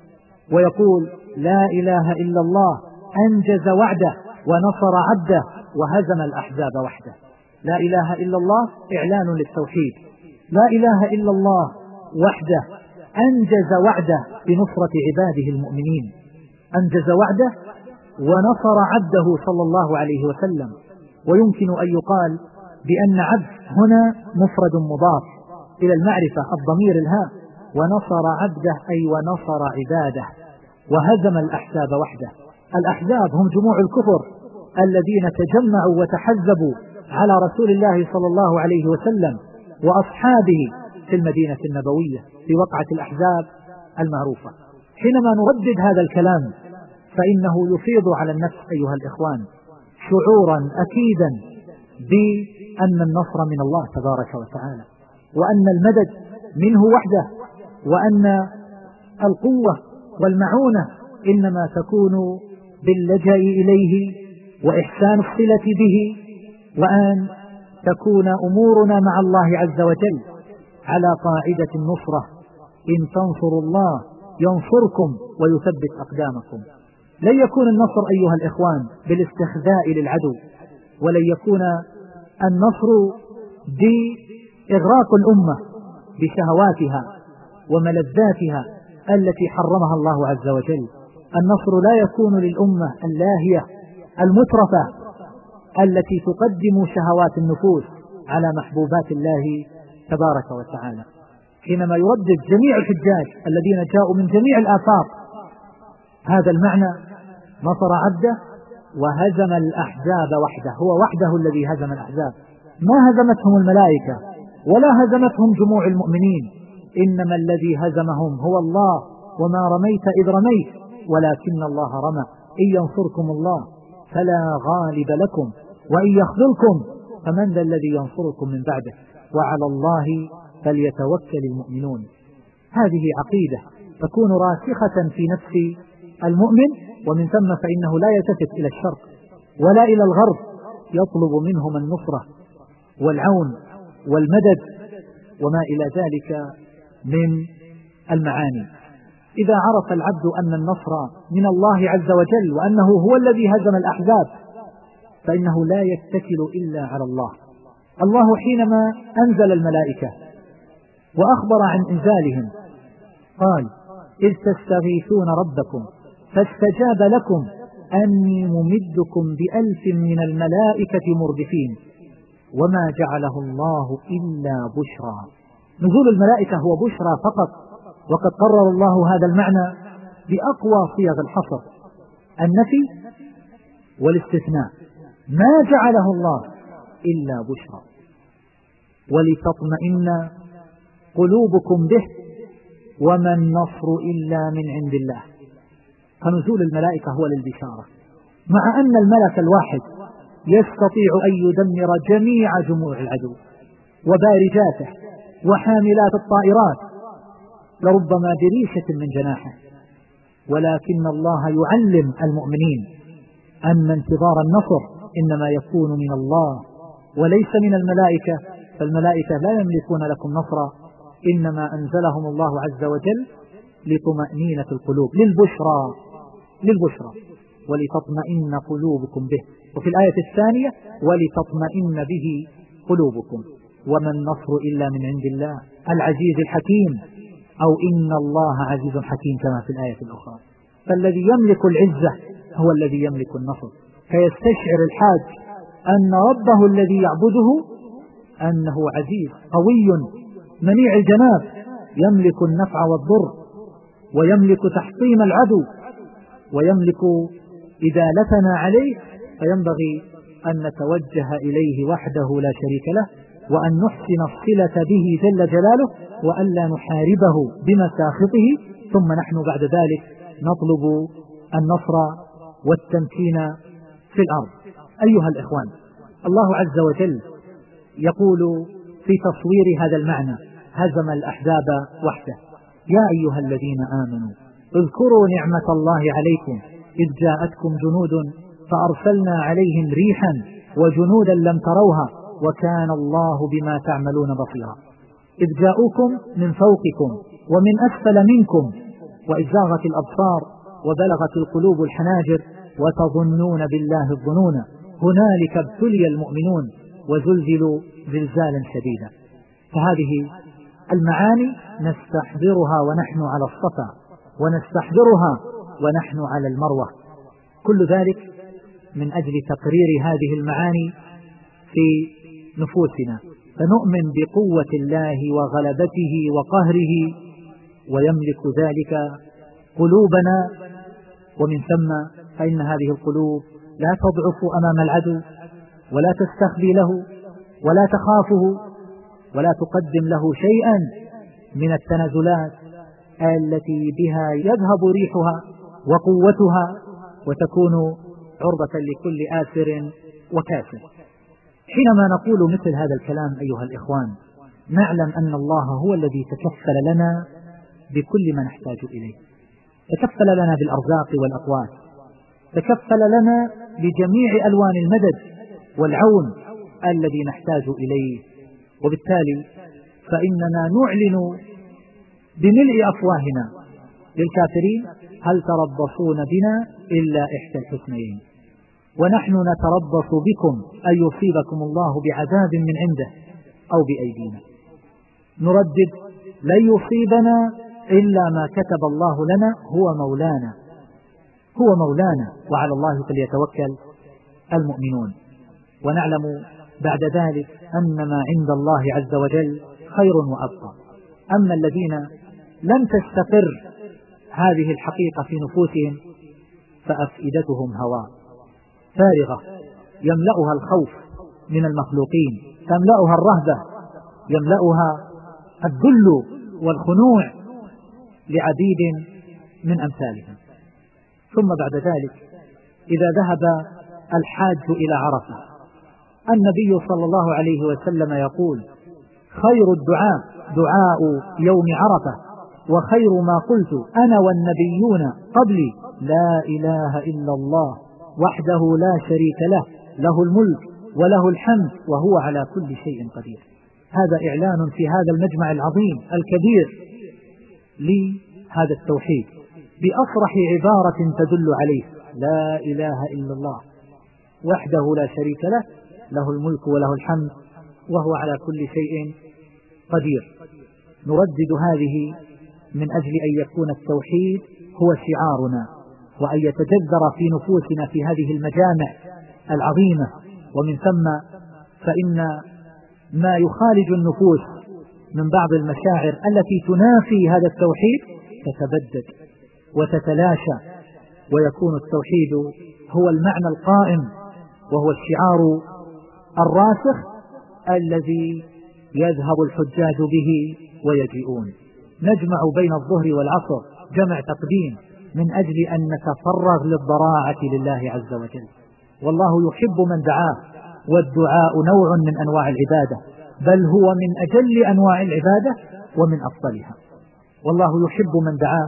ويقول: لا إله إلا الله أنجز وعده ونصر عبده وهزم الأحزاب وحده. لا إله إلا الله إعلان للتوحيد، لا إله إلا الله وحده أنجز وعده بنصرة عباده المؤمنين، أنجز وعده ونصر عبده صلى الله عليه وسلم. ويمكن أن يقال بأن عبد هنا مفرد مضاف إلى المعرفة الضمير الهاء، ونصر عبده أي ونصر عباده، وهزم الأحزاب وحده. الأحزاب هم جموع الكفر الذين تجمعوا وتحزبوا على رسول الله صلى الله عليه وسلم وأصحابه في المدينة النبوية في وقعة الأحزاب المعروفة. حينما نردد هذا الكلام فإنه يفيض على النفس أيها الإخوان شعورا أكيدا بأن النصر من الله تبارك وتعالى، وأن المدد منه وحده، وأن القوة والمعونة إنما تكون باللجأ إليه وإحسان الصلة به، وأن تكون أمورنا مع الله عز وجل على قاعدة النصرة: إن تنصروا الله ينصركم ويثبت أقدامكم. لن يكون النصر أيها الإخوان بالاستخذاء للعدو، ولن يكون النصر بإغراق الأمة بشهواتها وملذاتها التي حرمها الله عز وجل. النصر لا يكون للأمة اللاهية المترفة التي تقدم شهوات النفوس على محبوبات الله تبارك وتعالى. حينما يردد جميع الحجاج الذين جاءوا من جميع الآفاق هذا المعنى: نصر عبده وهزم الأحزاب وحده، هو وحده الذي هزم الأحزاب، ما هزمتهم الملائكة ولا هزمتهم جموع المؤمنين، إنما الذي هزمهم هو الله، وما رميت إذ رميت ولكن الله رمى. إن ينصركم الله فلا غالب لكم وإن يخذلكم فمن ذا الذي ينصركم من بعده وعلى الله فليتوكل المؤمنون. هذه عقيدة تكون راسخة في نفس المؤمن، ومن ثم فإنه لا يلتفت إلى الشرق ولا إلى الغرب، يطلب منهم النصرة والعون والمدد وما إلى ذلك من المعاني. إذا عرف العبد أن النصر من الله عز وجل وأنه هو الذي هزم الأحزاب فإنه لا يتكل إلا على الله. الله حينما أنزل الملائكة وأخبر عن إنزالهم قال: إذ تستغيثون ربكم فاستجاب لكم أني ممدكم ب1000 من الملائكة مردفين. وما جعله الله إلا بشرى. نزول الملائكة هو بشرى فقط، وقد قرر الله هذا المعنى بأقوى صيغ الحصر: النفي والاستثناء. ما جعله الله إلا بشرى ولتطمئن قلوبكم به وما النصر إلا من عند الله. فنزول الملائكة هو للبشارة، مع أن الملك الواحد يستطيع أن يدمر جميع جموع العدو وبارجاته وحاملات الطائرات لربما بريشة من جناحه، ولكن الله يعلم المؤمنين أن انتظار النصر إنما يكون من الله وليس من الملائكة، فالملائكة لا يملكون لكم نصرا، إنما أنزلهم الله عز وجل لطمأنينة القلوب، للبشرى ولتطمئن قلوبكم به. وفي الآية الثانية: ولتطمئن به قلوبكم وما النصر إلا من عند الله العزيز الحكيم، أو إن الله عزيز حكيم كما في الآية الأخرى. فالذي يملك العزة هو الذي يملك النصر، فيستشعر الحاج أن ربه الذي يعبده أنه عزيز قوي منيع الجناب، يملك النفع والضر، ويملك تحطيم العدو، ويملك إدالتنا عليه، فينبغي أن نتوجه إليه وحده لا شريك له، وأن نحسن الصلة به جل جلاله، وأن لا نحاربه بمساخطه، ثم نحن بعد ذلك نطلب النصر والتمكين في الأرض. أيها الإخوان، الله عز وجل يقول في تصوير هذا المعنى: هزم الأحزاب وحده. يا أيها الذين آمنوا اذكروا نعمة الله عليكم إذ جاءتكم جنود فأرسلنا عليهم ريحا وجنودا لم تروها وكان الله بما تعملون بصيرا. إذ جاءوكم من فوقكم ومن أسفل منكم وإذ زاغت الأبصار وبلغت القلوب الحناجر وتظنون بالله الظنون هنالك ابتلي المؤمنون وزلزلوا زلزالا شديدا. فهذه المعاني نستحضرها ونحن على الصفا، ونستحضرها ونحن على المروة، كل ذلك من أجل تقرير هذه المعاني في نفوسنا، فنؤمن بقوة الله وغلبته وقهره، ويملك ذلك قلوبنا، ومن ثم فإن هذه القلوب لا تضعف أمام العدو، ولا تستخفي له، ولا تخافه، ولا تقدم له شيئا من التنازلات التي بها يذهب ريحها وقوتها، وتكون عرضة لكل آسر وكافر. حينما نقول مثل هذا الكلام أيها الإخوان، نعلم أن الله هو الذي تكفل لنا بكل ما نحتاج إليه، تكفل لنا بالأرزاق والأقوات، تكفل لنا بجميع ألوان المدد والعون الذي نحتاج إليه. وبالتالي فإننا نعلن بملء أفواهنا للكافرين: هل تربصون بنا إلا إحدى الحسنيين، ونحن نتربص بكم أن يصيبكم الله بعذاب من عنده أو بأيدينا. نردد: لن يصيبنا إلا ما كتب الله لنا، هو مولانا وعلى الله فليتوكل المؤمنون. ونعلم بعد ذلك أن ما عند الله عز وجل خير وأبقى. أما الذين لم تستقر هذه الحقيقة في نفوسهم فأفئدتهم هواء فارغة يملأها الخوف من المخلوقين، تملأها الرهبة، يملأها الذل والخنوع لعديد من أمثالهم. ثم بعد ذلك إذا ذهب الحاج إلى عرفة، النبي صلى الله عليه وسلم يقول: خير الدعاء دعاء يوم عرفة، وخير ما قلت أنا والنبيون قبلي لا إله إلا الله وحده لا شريك له، له الملك وله الحمد وهو على كل شيء قدير. هذا إعلان في هذا المجمع العظيم الكبير لهذا التوحيد بأصرح عبارة تدل عليه: لا إله إلا الله وحده لا شريك له، له الملك وله الحمد وهو على كل شيء قدير. نردد هذه من أجل أن يكون التوحيد هو شعارنا، وأن يتجذر في نفوسنا في هذه المجامع العظيمة، ومن ثم فإن ما يخالج النفوس من بعض المشاعر التي تنافي هذا التوحيد تتبدد وتتلاشى، ويكون التوحيد هو المعنى القائم وهو الشعار الراسخ الذي يذهب الحجاج به ويجيئون. نجمع بين الظهر والعصر جمع تقديم من أجل أن نتفرغ للضراعة لله عز وجل، والله يحب من دعاه، والدعاء نوع من أنواع العبادة، بل هو من أجل أنواع العبادة ومن أفضلها. والله يحب من دعاه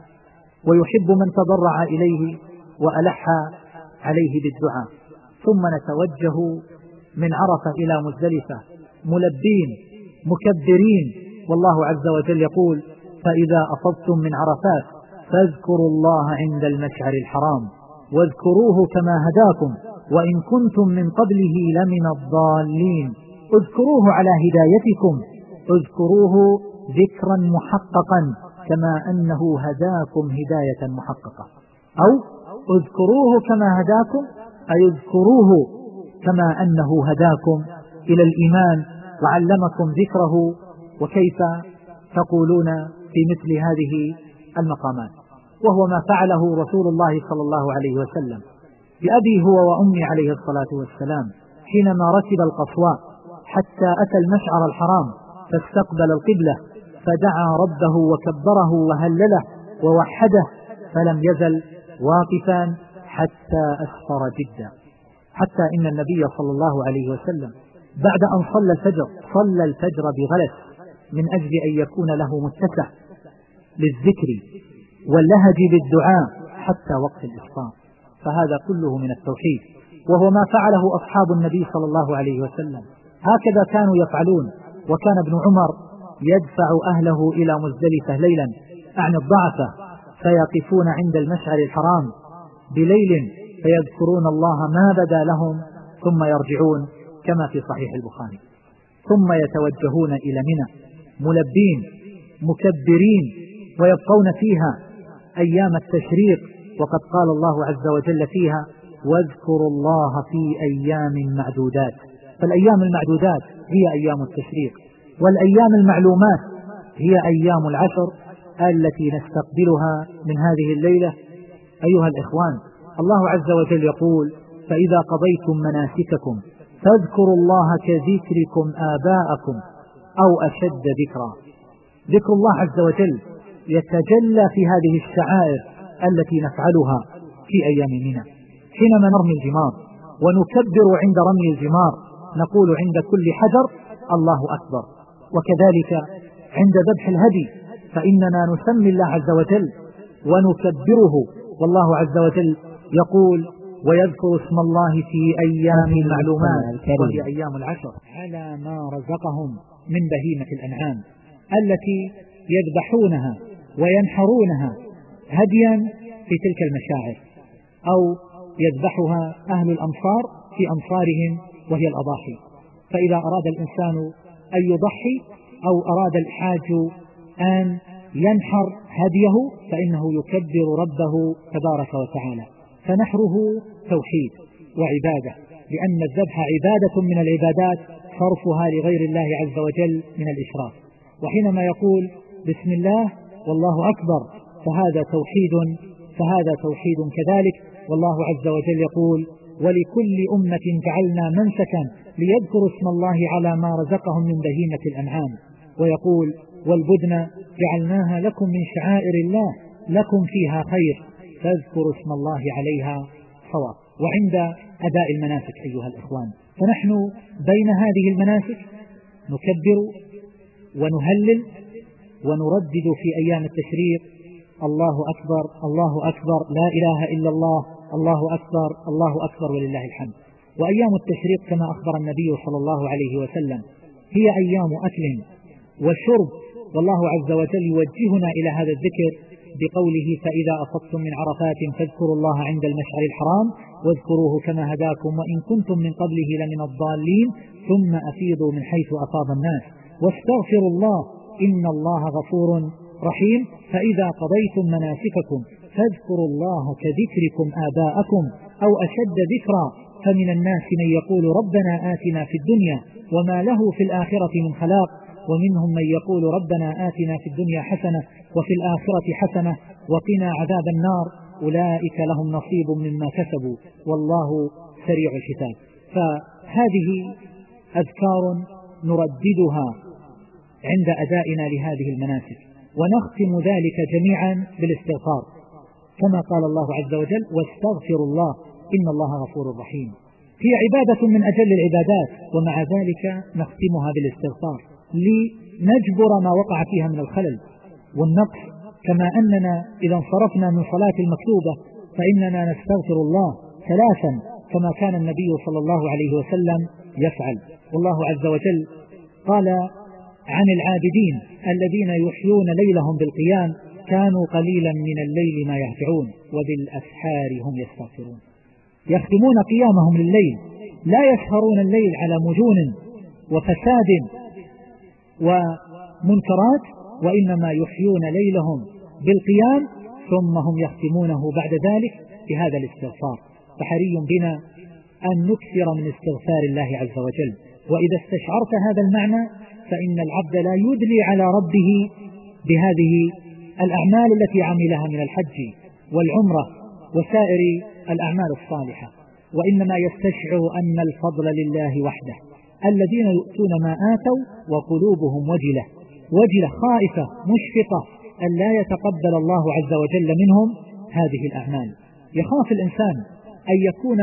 ويحب من تضرع إليه وألح عليه بالدعاء. ثم نتوجه من عرفة إلى مزدلفة ملبين مكبرين، والله عز وجل يقول: فإذا أفضتم من عرفات فاذكروا الله عند المشعر الحرام واذكروه كما هداكم وإن كنتم من قبله لمن الضالين. اذكروه على هدايتكم، اذكروه ذكرا محققا كما أنه هداكم هداية محققة، أو اذكروه كما هداكم أي اذكروه كما أنه هداكم إلى الإيمان وعلمكم ذكره وكيف تقولون في مثل هذه المقامات. وهو ما فعله رسول الله صلى الله عليه وسلم بأبي هو وأمي عليه الصلاة والسلام حينما ركب القصواء حتى أتى المشعر الحرام فاستقبل القبلة فدعا ربه وكبره وهلله ووحده، فلم يزل واقفا حتى أسفر جدا، حتى إن النبي صلى الله عليه وسلم بعد أن صلى الفجر بغلس من أجل أن يكون له متسع للذكر واللهج بالدعاء حتى وقت الإفطار. فهذا كله من التوحيد، وهو ما فعله أصحاب النبي صلى الله عليه وسلم، هكذا كانوا يفعلون. وكان ابن عمر يدفع أهله إلى مزدلفة ليلا أعني الضعفة، فيقفون عند المشعر الحرام بليل فيذكرون الله ما بدا لهم ثم يرجعون كما في صحيح البخاري، ثم يتوجهون إلى منى ملبين مكبرين، ويبقون فيها أيام التشريق، وقد قال الله عز وجل فيها: واذكروا الله في أيام معدودات. فالأيام المعدودات هي أيام التشريق، والأيام المعلومات هي أيام العشر التي نستقبلها من هذه الليلة. أيها الإخوان، الله عز وجل يقول: فإذا قضيتم مناسككم فاذكروا الله كذكركم آباءكم أو أشد ذكرا. ذكر الله عز وجل يتجلى في هذه الشعائر التي نفعلها في أيام منى، حينما نرمي الجمار ونكبر عند رمي الجمار، نقول عند كل حجر الله أكبر، وكذلك عند ذبح الهدي فإننا نسمي الله عز وجل ونكبره، والله عز وجل يقول: ويذكر اسم الله في أيام معلومات وهي أيام العشر على ما رزقهم من بهيمة الأنعام التي يذبحونها وينحرونها هديا في تلك المشاعر، أو يذبحها أهل الأمصار في أمصارهم وهي الأضاحي. فإذا أراد الإنسان أن يضحي أو أراد الحاج أن ينحر هديه فإنه يكبر ربه تبارك وتعالى. فنحره توحيد وعبادة، لأن الذبح عبادة من العبادات صرفها لغير الله عز وجل من الإشراك. وحينما يقول بسم الله والله أكبر فهذا توحيد كذلك. والله عز وجل يقول: ولكل أمة جعلنا منسكا ليذكروا اسم الله على ما رزقهم من بهيمة الأنعام. ويقول: والبدن جعلناها لكم من شعائر الله لكم فيها خير فاذكروا اسم الله عليها صواب. وعند أداء المناسك أيها الإخوان، فنحن بين هذه المناسك نكبر ونهلل ونردد في أيام التشريق: الله أكبر الله أكبر لا إله إلا الله الله أكبر الله أكبر ولله الحمد. وأيام التشريق كما أخبر النبي صلى الله عليه وسلم هي أيام أكل وشرب، والله عز وجل يوجهنا إلى هذا الذكر بقوله: فإذا أفضتم من عرفات فاذكروا الله عند المشعر الحرام واذكروه كما هداكم وإن كنتم من قبله لمن الضالين ثم أفيضوا من حيث أفاض الناس واستغفروا الله إن الله غفور رحيم. فإذا قضيتم مناسككم فاذكروا الله كذكركم آباءكم أو أشد ذكرا فمن الناس من يقول ربنا آتنا في الدنيا وما له في الآخرة من خلاق ومنهم من يقول ربنا آتنا في الدنيا حسنة وفي الآخرة حسنة وقنا عذاب النار أولئك لهم نصيب مما كسبوا والله سريع الحساب. فهذه أذكار نرددها عند أدائنا لهذه المناسك، ونختم ذلك جميعا بالاستغفار كما قال الله عز وجل واستغفروا الله إن الله غفور رحيم. هي عبادة من أجل العبادات، ومع ذلك نختمها بالاستغفار لنجبر ما وقع فيها من الخلل والنقص، كما أننا إذا انصرفنا من صلاة المكتوبة فإننا نستغفر الله 3 كما كان النبي صلى الله عليه وسلم يفعل. والله عز وجل قال عن العابدين الذين يحيون ليلهم بالقيام كانوا قليلا من الليل ما يهجعون وبالأسحار هم يستغفرون. يختمون قيامهم لليل، لا يسهرون الليل على مجون وفساد ومنكرات، وإنما يحيون ليلهم بالقيام ثم هم يختمونه بعد ذلك بهذا الاستغفار. فحري بنا أن نكثر من استغفار الله عز وجل. وإذا استشعرت هذا المعنى فإن العبد لا يدلي على ربه بهذه الأعمال التي عملها من الحج والعمرة وسائر الأعمال الصالحة، وإنما يستشعر أن الفضل لله وحده. الذين يؤتون ما آتوا وقلوبهم وجلة خائفة مشفقة أن لا يتقبل الله عز وجل منهم هذه الأعمال. يخاف الإنسان أن يكون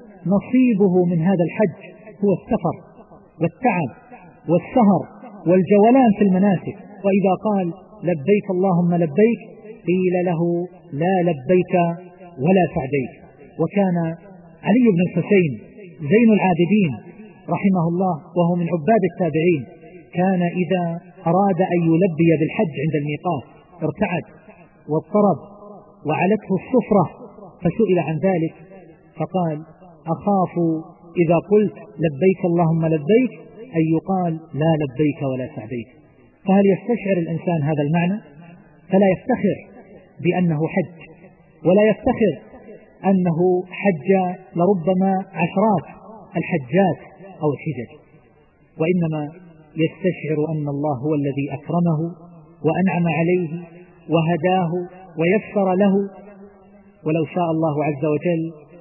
نصيبه من هذا الحج هو السفر والتعب والسهر والجولان في المناسك، وإذا قال لبيك اللهم لبيك قيل له لا لبيك ولا سعديك. وكان علي بن الحسين زين العابدين رحمه الله وهو من عباد التابعين كان إذا أراد أن يلبي بالحج عند الميقات ارتعد واضطرب وعلته الصفرة، فسئل عن ذلك فقال أخاف إذا قلت لبيك اللهم لبيك أن يقال لا لبيك ولا سعديك. فهل يستشعر الإنسان هذا المعنى؟ فلا يفتخر بأنه حج، ولا يفتخر أنه حج لربما عشرات الحجات أو الحجج، وإنما يستشعر أن الله هو الذي أكرمه وأنعم عليه وهداه ويسر له، ولو شاء الله عز وجل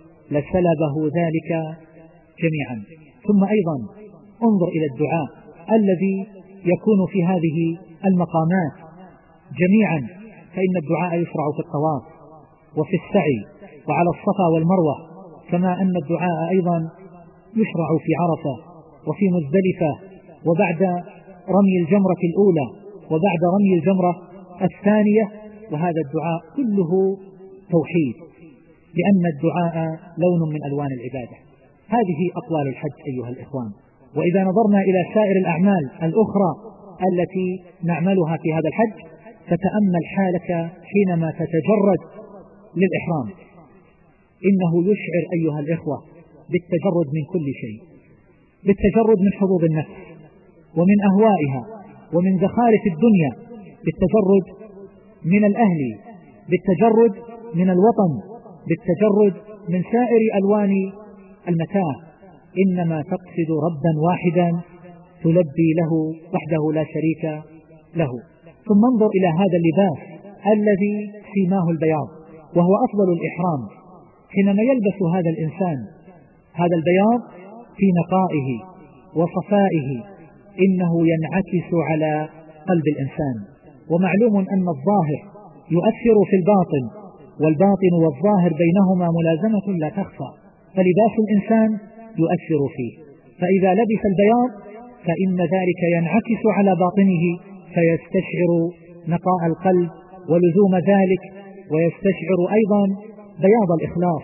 لسلبه ذلك جميعا. ثم أيضا انظر إلى الدعاء الذي يكون في هذه المقامات جميعا، فإن الدعاء يشرع في الطواف وفي السعي وعلى الصفا والمروة، كما أن الدعاء أيضا يشرع في عرفة وفي مزدلفة وبعد رمي الجمرة الأولى وبعد رمي الجمرة الثانية. وهذا الدعاء كله توحيد، لأن الدعاء لون من ألوان العبادة. هذه أقوال الحج أيها الإخوان. وإذا نظرنا إلى سائر الأعمال الأخرى التي نعملها في هذا الحج فتأمل حالك حينما تتجرد للإحرام، إنه يشعر أيها الإخوة بالتجرد من كل شيء، بالتجرد من حظوظ النفس ومن أهوائها ومن زخارف الدنيا، بالتجرد من الأهل، بالتجرد من الوطن، بالتجرد من سائر ألوان المتاع. إنما تقصد ربا واحدا تلبي له وحده لا شريك له. ثم انظر إلى هذا اللباس الذي سيماه البياض وهو أفضل الإحرام. حينما يلبس هذا الإنسان هذا البياض في نقائه وصفائه إنه ينعكس على قلب الإنسان. ومعلوم أن الظاهر يؤثر في الباطن، والباطن والظاهر بينهما ملازمة لا تخفى، فلباس الإنسان يؤثر فيه. فإذا لبس البياض فإن ذلك ينعكس على باطنه فيستشعر نقاء القلب ولزوم ذلك، ويستشعر أيضا بياض الإخلاص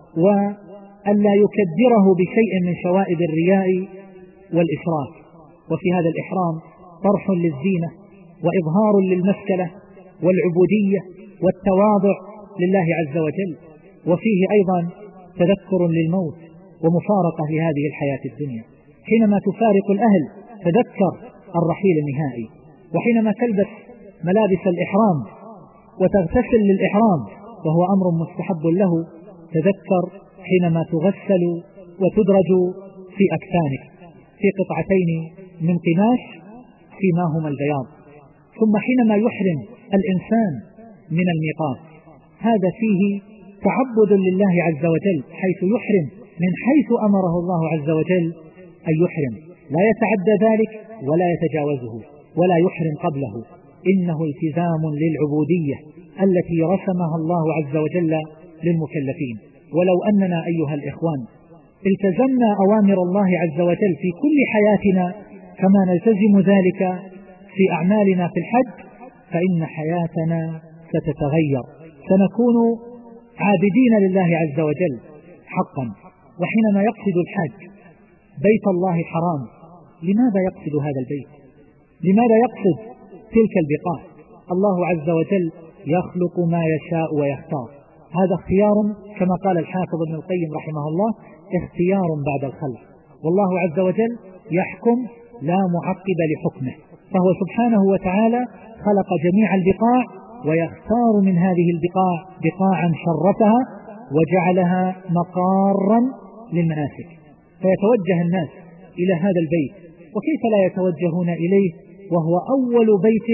وأن لا يكدره بشيء من شوائب الرياء والإشراك. وفي هذا الإحرام طرح للزينة وإظهار للمسكلة والعبودية والتواضع لله عز وجل، وفيه أيضا تذكر للموت ومفارقة لهذه الحياة الدنيا. حينما تفارق الأهل تذكر الرحيل النهائي، وحينما تلبس ملابس الإحرام وتغتسل للإحرام وهو أمر مستحب له تذكر حينما تغسل وتدرج في أكفانك في قطعتين من قماش سيماهما البياض. ثم حينما يحرم الإنسان من الميقات هذا فيه تعبد لله عز وجل، حيث يحرم من حيث أمره الله عز وجل أن يحرم، لا يتعدى ذلك ولا يتجاوزه ولا يحرم قبله، إنه التزام للعبودية التي رسمها الله عز وجل للمكلفين. ولو أننا أيها الإخوان التزمنا أوامر الله عز وجل في كل حياتنا كما نلتزم ذلك في أعمالنا في الحج فإن حياتنا ستتغير، سنكون عابدين لله عز وجل حقا. وحينما يقصد الحج بيت الله الحرام، لماذا يقصد هذا البيت؟ لماذا يقصد تلك البقاع؟ الله عز وجل يخلق ما يشاء ويختار، هذا اختيار كما قال الحافظ ابن القيم رحمه الله، اختيار بعد الخلق، والله عز وجل يحكم لا معقب لحكمه، فهو سبحانه وتعالى خلق جميع البقاع ويختار من هذه البقاع بقاعا شرفها وجعلها مقارا للمناسك، فيتوجه الناس إلى هذا البيت، وكيف لا يتوجهون إليه وهو أول بيت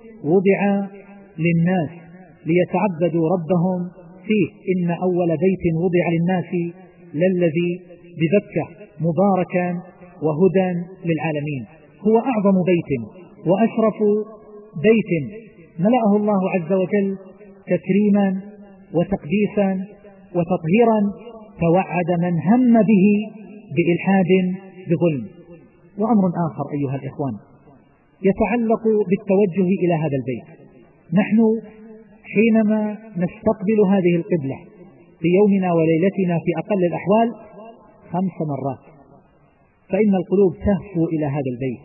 وضع للناس ليتعبدوا ربهم فيه. إن أول بيت وضع للناس للذي ببكة مباركا وهدى للعالمين، هو أعظم بيت وأشرف بيت ملأه الله عز وجل تكريما وتقديسا وتطهيرا، توعد من هم به بإلحاد بظلم. وأمر آخر أيها الإخوان يتعلق بالتوجه إلى هذا البيت، نحن حينما نستقبل هذه القبلة في يومنا وليلتنا في أقل الأحوال 5 مرات، فإن القلوب تهفو إلى هذا البيت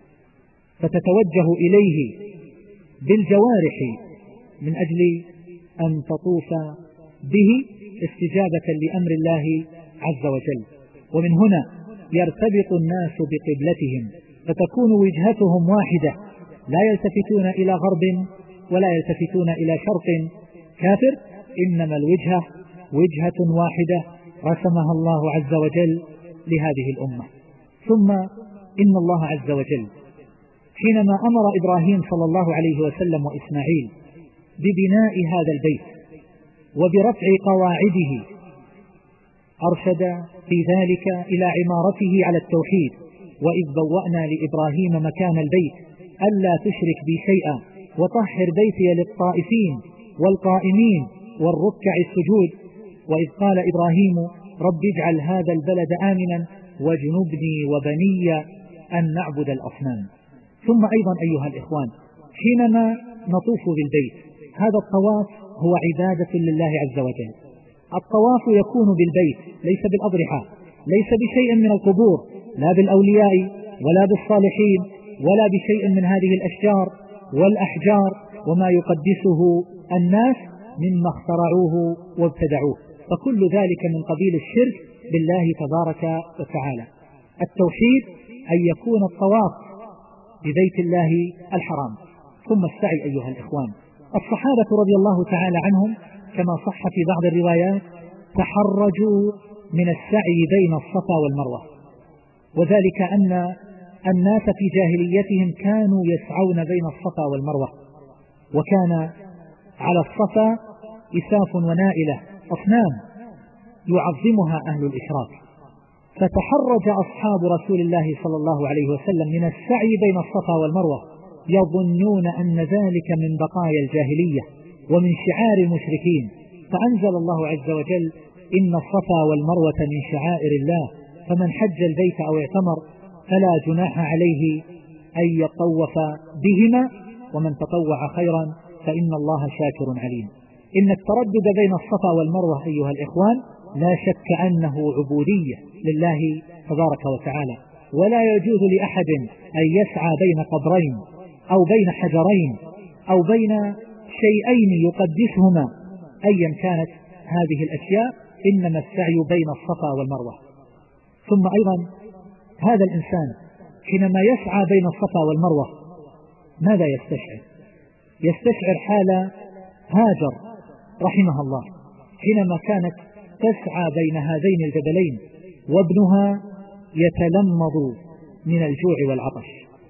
فتتوجه إليه بالجوارح من أجل أن تطوف به استجابة لأمر الله عز وجل. ومن هنا يرتبط الناس بقبلتهم فتكون وجهتهم واحدة، لا يلتفتون إلى غرب ولا يلتفتون إلى شرق كافر، إنما الوجهة وجهة واحدة رسمها الله عز وجل لهذه الأمة. ثم إن الله عز وجل حينما أمر إبراهيم صلى الله عليه وسلم وإسماعيل ببناء هذا البيت وبرفع قواعده أرشد في ذلك إلى عمارته على التوحيد، وإذ بوأنا لإبراهيم مكان البيت ألا تشرك بي شيئا وطهر بيتي للطائفين والقائمين والركع السجود، وإذ قال إبراهيم رب اجعل هذا البلد آمنا واجنبني وبني أن نعبد الأصنام. ثم أيضا أيها الإخوان حينما نطوف بالبيت هذا الطواف هو عبادة لله عز وجل، الطواف يكون بالبيت ليس بالأضرحة، ليس بشيء من القبور، لا بالأولياء ولا بالصالحين ولا بشيء من هذه الأشجار والأحجار وما يقدسه الناس مما اخترعوه وابتدعوه، فكل ذلك من قبيل الشرك بالله تبارك وتعالى. التوحيد أن يكون الطواف ببيت الله الحرام. ثم السعي أيها الإخوان، الصحابة رضي الله تعالى عنهم كما صح في بعض الروايات تحرجوا من السعي بين الصفا والمروة، وذلك أن الناس في جاهليتهم كانوا يسعون بين الصفا والمروة، وكان على الصفا إساف ونائلة أصنام يعظمها أهل الإشراك، فتحرج أصحاب رسول الله صلى الله عليه وسلم من السعي بين الصفا والمروة، يظنون أن ذلك من بقايا الجاهلية ومن شعار المشركين، فأنزل الله عز وجل إن الصفا والمروة من شعائر الله فمن حج البيت أو اعتمر فلا جناح عليه أن يطوف بهما ومن تطوع خيرا فإن الله شاكر عليم. إن التردد بين الصفا والمروة أيها الإخوان لا شك أنه عبودية لله تبارك وتعالى، ولا يجوز لأحد أن يسعى بين قبرين أو بين حجرين أو بين شيئين يقدسهما أيا كانت هذه الأشياء، إنما السعي بين الصفا والمروة. ثم أيضا هذا الإنسان حينما يسعى بين الصفا والمروة ماذا يستشعر؟ يستشعر حال هاجر رحمها الله حينما كانت تسعى بين هذين الجبلين وابنها يتلمض من الجوع والعطش،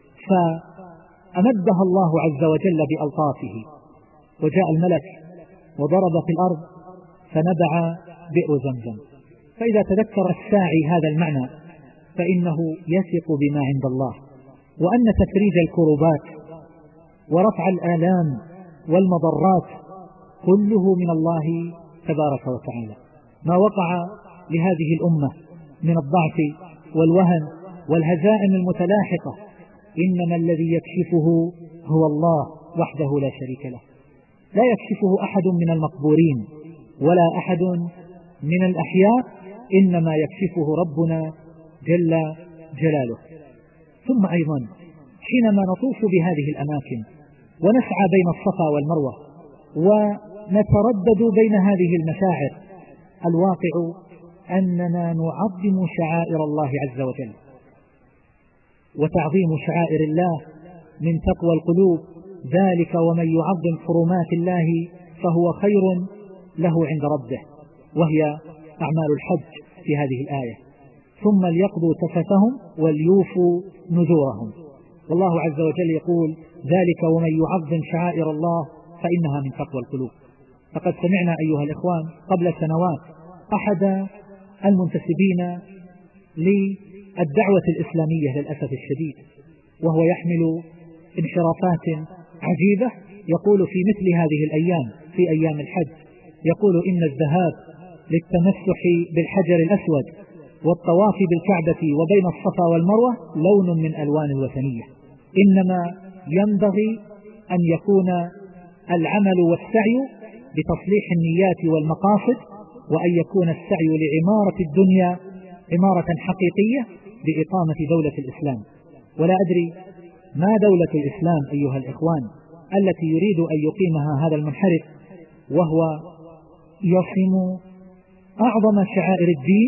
فأمدها الله عز وجل بألطافه، وجاء الملك وضرب في الأرض فنبع بئر زمزم. فإذا تذكر الساعي هذا المعنى فإنه يثق بما عند الله، وأن تفريج الكروبات ورفع الآلام والمضرات كله من الله تبارك وتعالى. ما وقع لهذه الأمة من الضعف والوهن والهزائم المتلاحقة إنما الذي يكشفه هو الله وحده لا شريك له، لا يكشفه أحد من المقبورين ولا أحد من الأحياء، إنما يكشفه ربنا جل جلاله. ثم أيضا حينما نطوف بهذه الأماكن ونسعى بين الصفا والمروة ونتردد بين هذه المشاعر، الواقع أننا نعظم شعائر الله عز وجل، وتعظيم شعائر الله من تقوى القلوب، ذلك ومن يعظم حرمات الله فهو خير له عند ربه، وهي أعمال الحج في هذه الآية. ثم ليقضوا تفثهم وليوفوا نذورهم، والله عز وجل يقول ذلك ومن يعظم شعائر الله فإنها من تقوى القلوب. فقد سمعنا أيها الإخوان قبل سنوات أحد المنتسبين للدعوة الإسلامية للأسف الشديد وهو يحمل انحرافات عجيبة، يقول في مثل هذه الأيام في أيام الحج، يقول إن الذهاب للتمسح بالحجر الأسود والطواف بالكعبة وبين الصفا والمروة لون من ألوان الوثنية، إنما ينبغي أن يكون العمل والسعي بتصليح النيات والمقاصد، وأن يكون السعي لعمارة الدنيا عمارة حقيقية بإقامة دولة الإسلام. ولا أدري ما دولة الإسلام أيها الإخوان التي يريد أن يقيمها هذا المنحرف، وهو يصم أعظم شعائر الدين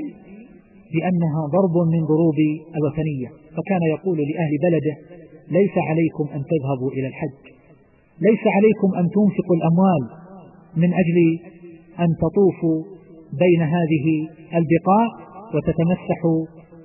بأنها ضرب من ضروب الوثنية. فكان يقول لأهل بلده ليس عليكم أن تذهبوا إلى الحج، ليس عليكم أن تنفقوا الأموال من أجل أن تطوفوا بين هذه البقاع وتتمسحوا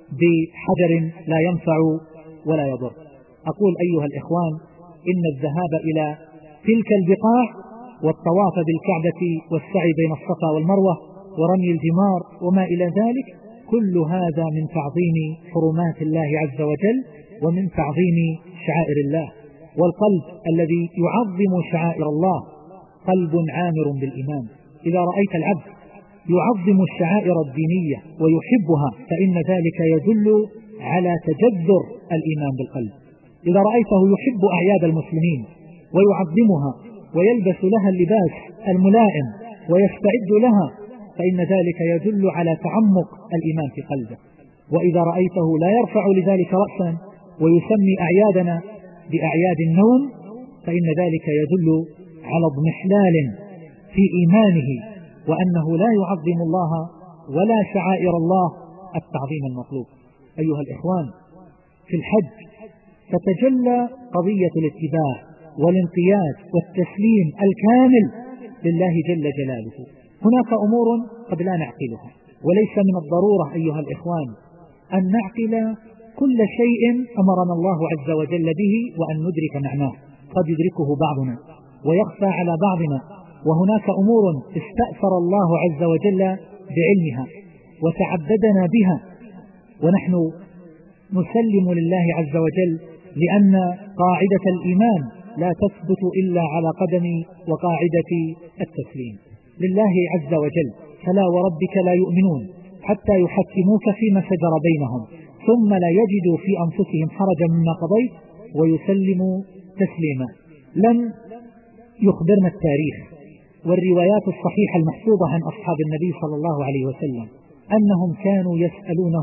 بحجر لا ينفع ولا يضر. أقول أيها الإخوان إن الذهاب إلى تلك البقاع والطواف بالكعبة والسعي بين الصفا والمروة ورمي الجمار وما إلى ذلك كل هذا من تعظيم حرمات الله عز وجل ومن تعظيم شعائر الله. والقلب الذي يعظم شعائر الله قلب عامر بالإيمان. إذا رأيت العبد يعظم الشعائر الدينية ويحبها فإن ذلك يدل على تجذر الإيمان بالقلب. إذا رأيته يحب أعياد المسلمين ويعظمها ويلبس لها اللباس الملائم ويستعد لها فإن ذلك يدل على تعمق الإيمان في قلبه. وإذا رأيته لا يرفع لذلك رأسا ويسمي أعيادنا بأعياد النوم فإن ذلك يدل على اضمحلال في إيمانه وأنه لا يعظم الله ولا شعائر الله التعظيم المطلوب. أيها الإخوان في الحج تتجلى قضية الاتباع والانقياد والتسليم الكامل لله جل جلاله. هناك أمور قد لا نعقلها، وليس من الضرورة أيها الإخوان أن نعقل كل شيء أمرنا الله عز وجل به وأن ندرك معناه، قد يدركه بعضنا ويخفى على بعضنا، وهناك أمور استأثر الله عز وجل بعلمها وتعبدنا بها ونحن نسلم لله عز وجل، لأن قاعدة الإيمان لا تثبت إلا على قدم وقاعدة التسليم لله عز وجل. فلا وربك لا يؤمنون حتى يحكموك فيما شجر بينهم ثم لا يجدوا في أنفسهم حرجا مما قضيت ويسلموا تسليما. لم يخبرنا التاريخ والروايات الصحيحة المحفوظة عن أصحاب النبي صلى الله عليه وسلم أنهم كانوا يسألونه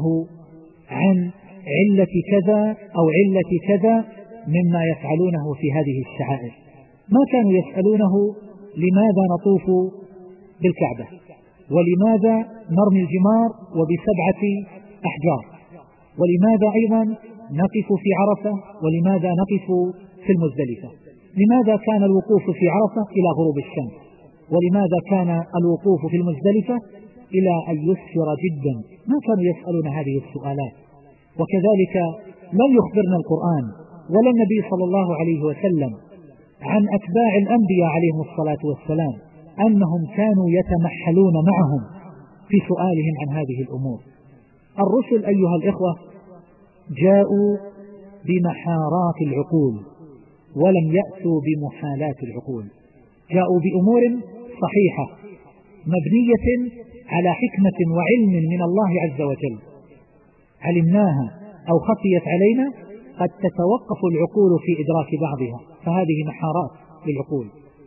عن علة كذا أو علة كذا مما يفعلونه في هذه الشعائر. ما كانوا يسألونه لماذا نطوف بالكعبة ولماذا نرمي الجمار وب7 أحجار ولماذا أيضا نقف في عرفة ولماذا نقف في المزدلفة، لماذا كان الوقوف في عرفة إلى غروب الشمس ولماذا كان الوقوف في المزدلفة إلى أن يسر جدا، ما كانوا يسألون هذه السؤالات. وكذلك لم يخبرنا القرآن ولا النبي صلى الله عليه وسلم عن أتباع الأنبياء عليهم الصلاة والسلام أنهم كانوا يتمحلون معهم في سؤالهم عن هذه الأمور. الرسل أيها الإخوة جاءوا بمحارات العقول ولم يأتوا بمحالات العقول، جاءوا بأمور صحيحة مبنية على حكمة وعلم من الله عز وجل علمناها أو خفيت علينا، قد تتوقف العقول في إدراك بعضها، فهذه محارات للعقول،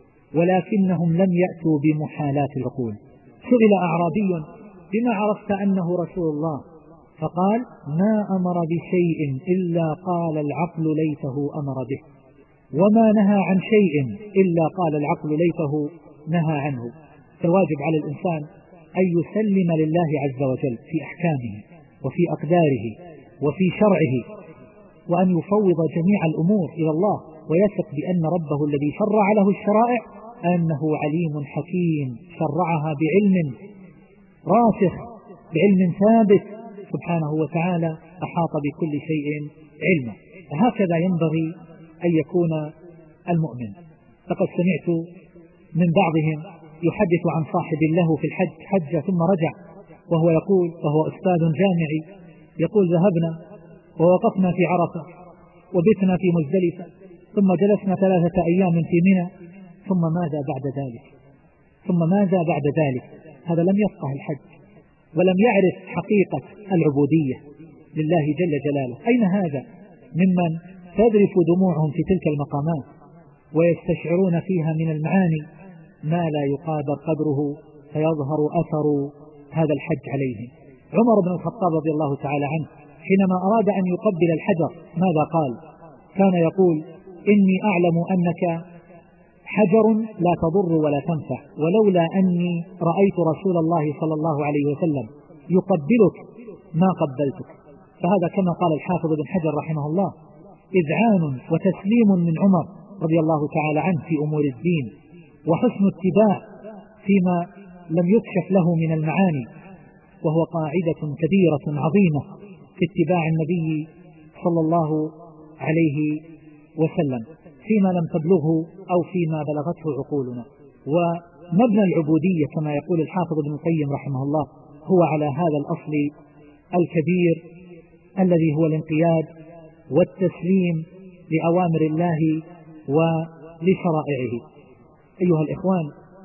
ولكنهم لم يأتوا بمحالات العقول. سئل أعرابي بما عرفت أنه رسول الله؟ فقال ما أمر بشيء إلا قال العقل ليته أمر به، وما نهى عن شيء إلا قال العقل ليته نهى عنه. فالواجب على الإنسان أن يسلم لله عز وجل في أحكامه وفي أقداره وفي شرعه، وأن يفوض جميع الأمور إلى الله، ويثق بأن ربه الذي شرع له الشرائع أنه عليم حكيم شرعها بعلم راسخ، بعلم ثابت سبحانه وتعالى، أحاط بكل شيء علما. هكذا ينبغي أن يكون المؤمن. لقد سمعت من بعضهم يحدث عن صاحب له في الحج، حج ثم رجع وهو يقول، وهو أستاذ جامعي، يقول ذهبنا ووقفنا في عرفة وبتنا في مزدلفة ثم جلسنا 3 أيام في منى، ثم ماذا بعد ذلك؟ ثم ماذا بعد ذلك؟ هذا لم يفقه الحج ولم يعرف حقيقة العبودية لله جل جلاله. أين هذا ممن تذرف دموعهم في تلك المقامات ويستشعرون فيها من المعاني ما لا يقادر قدره، فيظهر أثر هذا الحج عليهم. عمر بن الخطاب رضي الله تعالى عنه حينما أراد أن يقبل الحجر ماذا قال؟ كان يقول إني أعلم أنك حجر لا تضر ولا تنفع، ولولا أني رأيت رسول الله صلى الله عليه وسلم يقبلك ما قبلتك. فهذا كما قال الحافظ بن حجر رحمه الله إذعان وتسليم من عمر رضي الله تعالى عنه في أمور الدين، وحسن اتباع فيما لم يكشف له من المعاني، وهو قاعدة كبيرة عظيمة في اتباع النبي صلى الله عليه وسلم فيما لم تبلغه أو فيما بلغته عقولنا. ومبنى العبودية كما يقول الحافظ ابن القيم رحمه الله هو على هذا الأصل الكبير الذي هو الانقياد والتسليم لأوامر الله ولشرائعه. أيها الإخوان،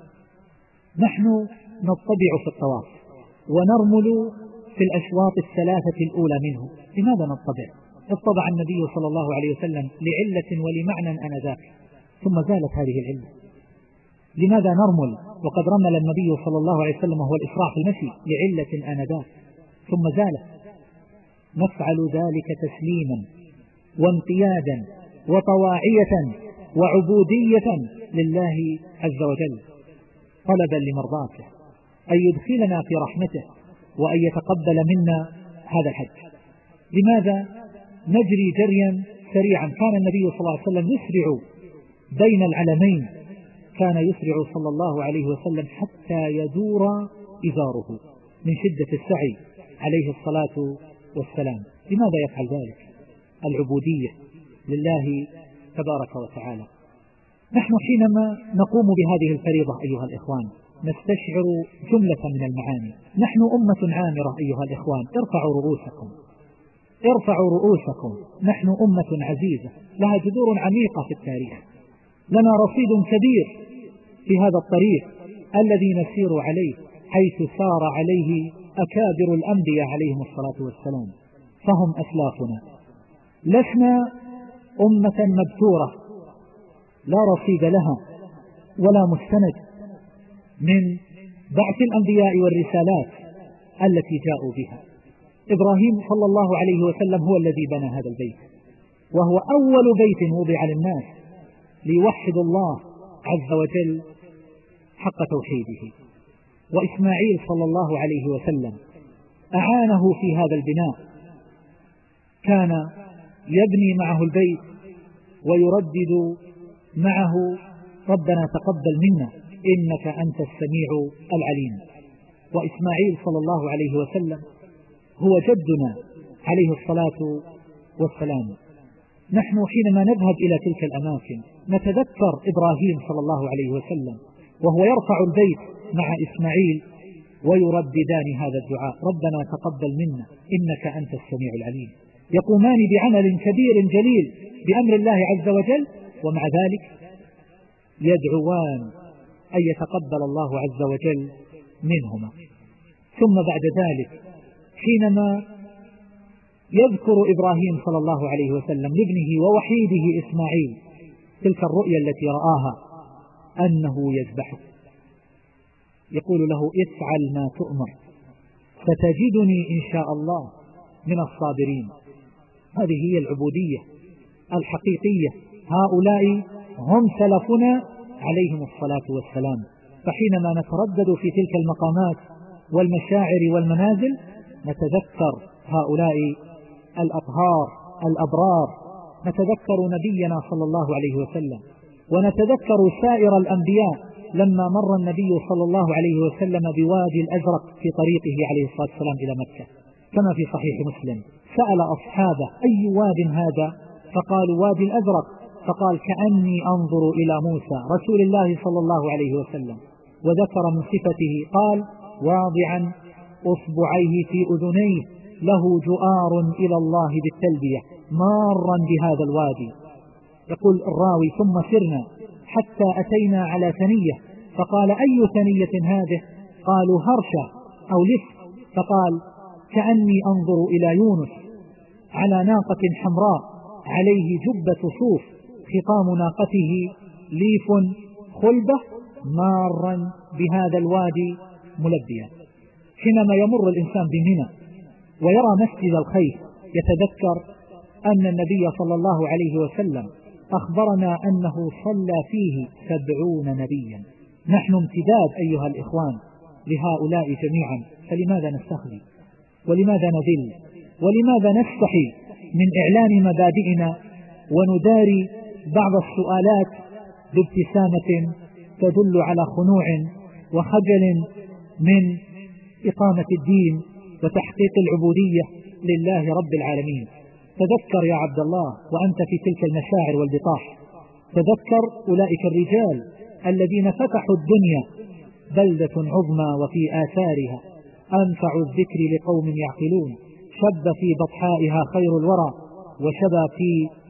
نحن نطبع في الطواف ونرمل في الأشواط 3 الأولى منه. لماذا نطبع؟ اطبع النبي صلى الله عليه وسلم لعلة ولمعنى آنذاك، ثم زالت هذه العلة. لماذا نرمل وقد رمل النبي صلى الله عليه وسلم وهو الإسراع في المشي لعلة آنذاك ثم زالت؟ نفعل ذلك تسليما وانقيادا وطواعية وعبودية لله عز وجل، طلبا لمرضاته، أن يدخلنا في رحمته وأن يتقبل منا هذا الحج. لماذا نجري جريا سريعا؟ كان النبي صلى الله عليه وسلم يسرع بين العلمين، كان يسرع صلى الله عليه وسلم حتى يدور إزاره من شدة السعي عليه الصلاة والسلام. لماذا يفعل ذلك؟ العبودية لله تبارك وتعالى. نحن حينما نقوم بهذه الفريضة أيها الإخوان نستشعر جملة من المعاني. نحن أمة عامرة أيها الإخوان، ارفعوا رؤوسكم، ارفعوا رؤوسكم. نحن أمة عزيزة لها جذور عميقة في التاريخ، لنا رصيد كبير في هذا الطريق الذي نسير عليه، حيث سار عليه أكابر الأنبياء عليهم الصلاة والسلام، فهم أسلافنا. لسنا أمة مبتورة لا رصيد لها ولا مستند من بعث الأنبياء والرسالات التي جاءوا بها. إبراهيم صلى الله عليه وسلم هو الذي بنى هذا البيت، وهو أول بيت وضع للناس ليوحدوا الله عز وجل حق توحيده. وإسماعيل صلى الله عليه وسلم أعانه في هذا البناء، كان يبني معه البيت ويردد معه ربنا تقبل منا إنك أنت السميع العليم. وإسماعيل صلى الله عليه وسلم هو جدنا عليه الصلاة والسلام. نحن حينما نذهب إلى تلك الأماكن نتذكر إبراهيم صلى الله عليه وسلم وهو يرفع البيت مع إسماعيل ويرددان هذا الدعاء: ربنا تقبل منا إنك أنت السميع العليم. يقومان بعمل كبير جليل بأمر الله عز وجل، ومع ذلك يدعوان أن يتقبل الله عز وجل منهما. ثم بعد ذلك حينما يذكر إبراهيم صلى الله عليه وسلم لابنه ووحيده إسماعيل تلك الرؤيا التي رآها أنه يذبحه، يقول له: افعل ما تؤمر ستجدني إن شاء الله من الصابرين. هذه هي العبودية الحقيقية، هؤلاء هم سلفنا عليهم الصلاة والسلام. فحينما نتردد في تلك المقامات والمشاعر والمنازل نتذكر هؤلاء الأطهار الأبرار، نتذكر نبينا صلى الله عليه وسلم، ونتذكر سائر الأنبياء لما مر النبي صلى الله عليه وسلم بوادي الأزرق في طريقه عليه الصلاة والسلام إلى مكة، كما في صحيح مسلم. سأل أصحابه: أي واد هذا؟ فقالوا: وادي الأزرق. فقال: كأني أنظر إلى موسى رسول الله صلى الله عليه وسلم. وذكر من صفته قال: واضعا أصبعيه في أذنيه له جؤار إلى الله بالتلبية مارا بهذا الوادي. يقول الراوي: ثم سرنا حتى أتينا على ثنية، فقال: أي ثنية هذه؟ قالوا: هرشة أو لف. فقال: كأني أنظر إلى يونس على ناقة حمراء عليه جبة صوف خطام ناقته ليف خلبة مارا بهذا الوادي ملبيا. حينما يمر الإنسان بمنى ويرى مسجد الخيف يتذكر أن النبي صلى الله عليه وسلم أخبرنا أنه صلى فيه 70 نبيا. نحن امتداد أيها الإخوان لهؤلاء جميعا، فلماذا نستخدم ولماذا نذل ولماذا نستحي من إعلان مبادئنا ونداري بعض السؤالات بابتسامة تدل على خنوع وخجل من إقامة الدين وتحقيق العبودية لله رب العالمين. تذكر يا عبد الله وأنت في تلك المشاعر والبطاح، تذكر أولئك الرجال الذين فتحوا الدنيا بلدة عظمى وفي آثارها أنفع الذكر لقوم يعقلون، شب في بطحائها خير الورى وشبى في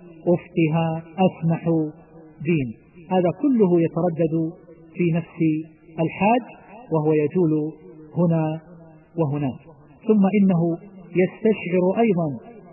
أفقها أسمح دين. هذا كله يتردد في نفس الحاج وهو يجول هنا وهناك. ثم إنه يستشعر أيضا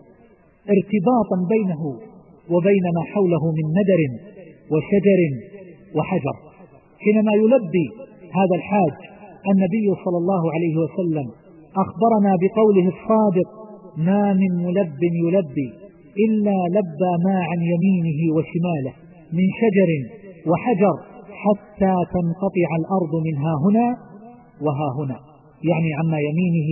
ارتباطا بينه وبين ما حوله من ندر وشجر وحجر. حينما يلبي هذا الحاج النبي صلى الله عليه وسلم أخبرنا بقوله الصادق: ما من ملب يلبي إلا لبى ما عن يمينه وشماله من شجر وحجر حتى تنقطع الأرض من ها هنا وها هنا، يعني عما يمينه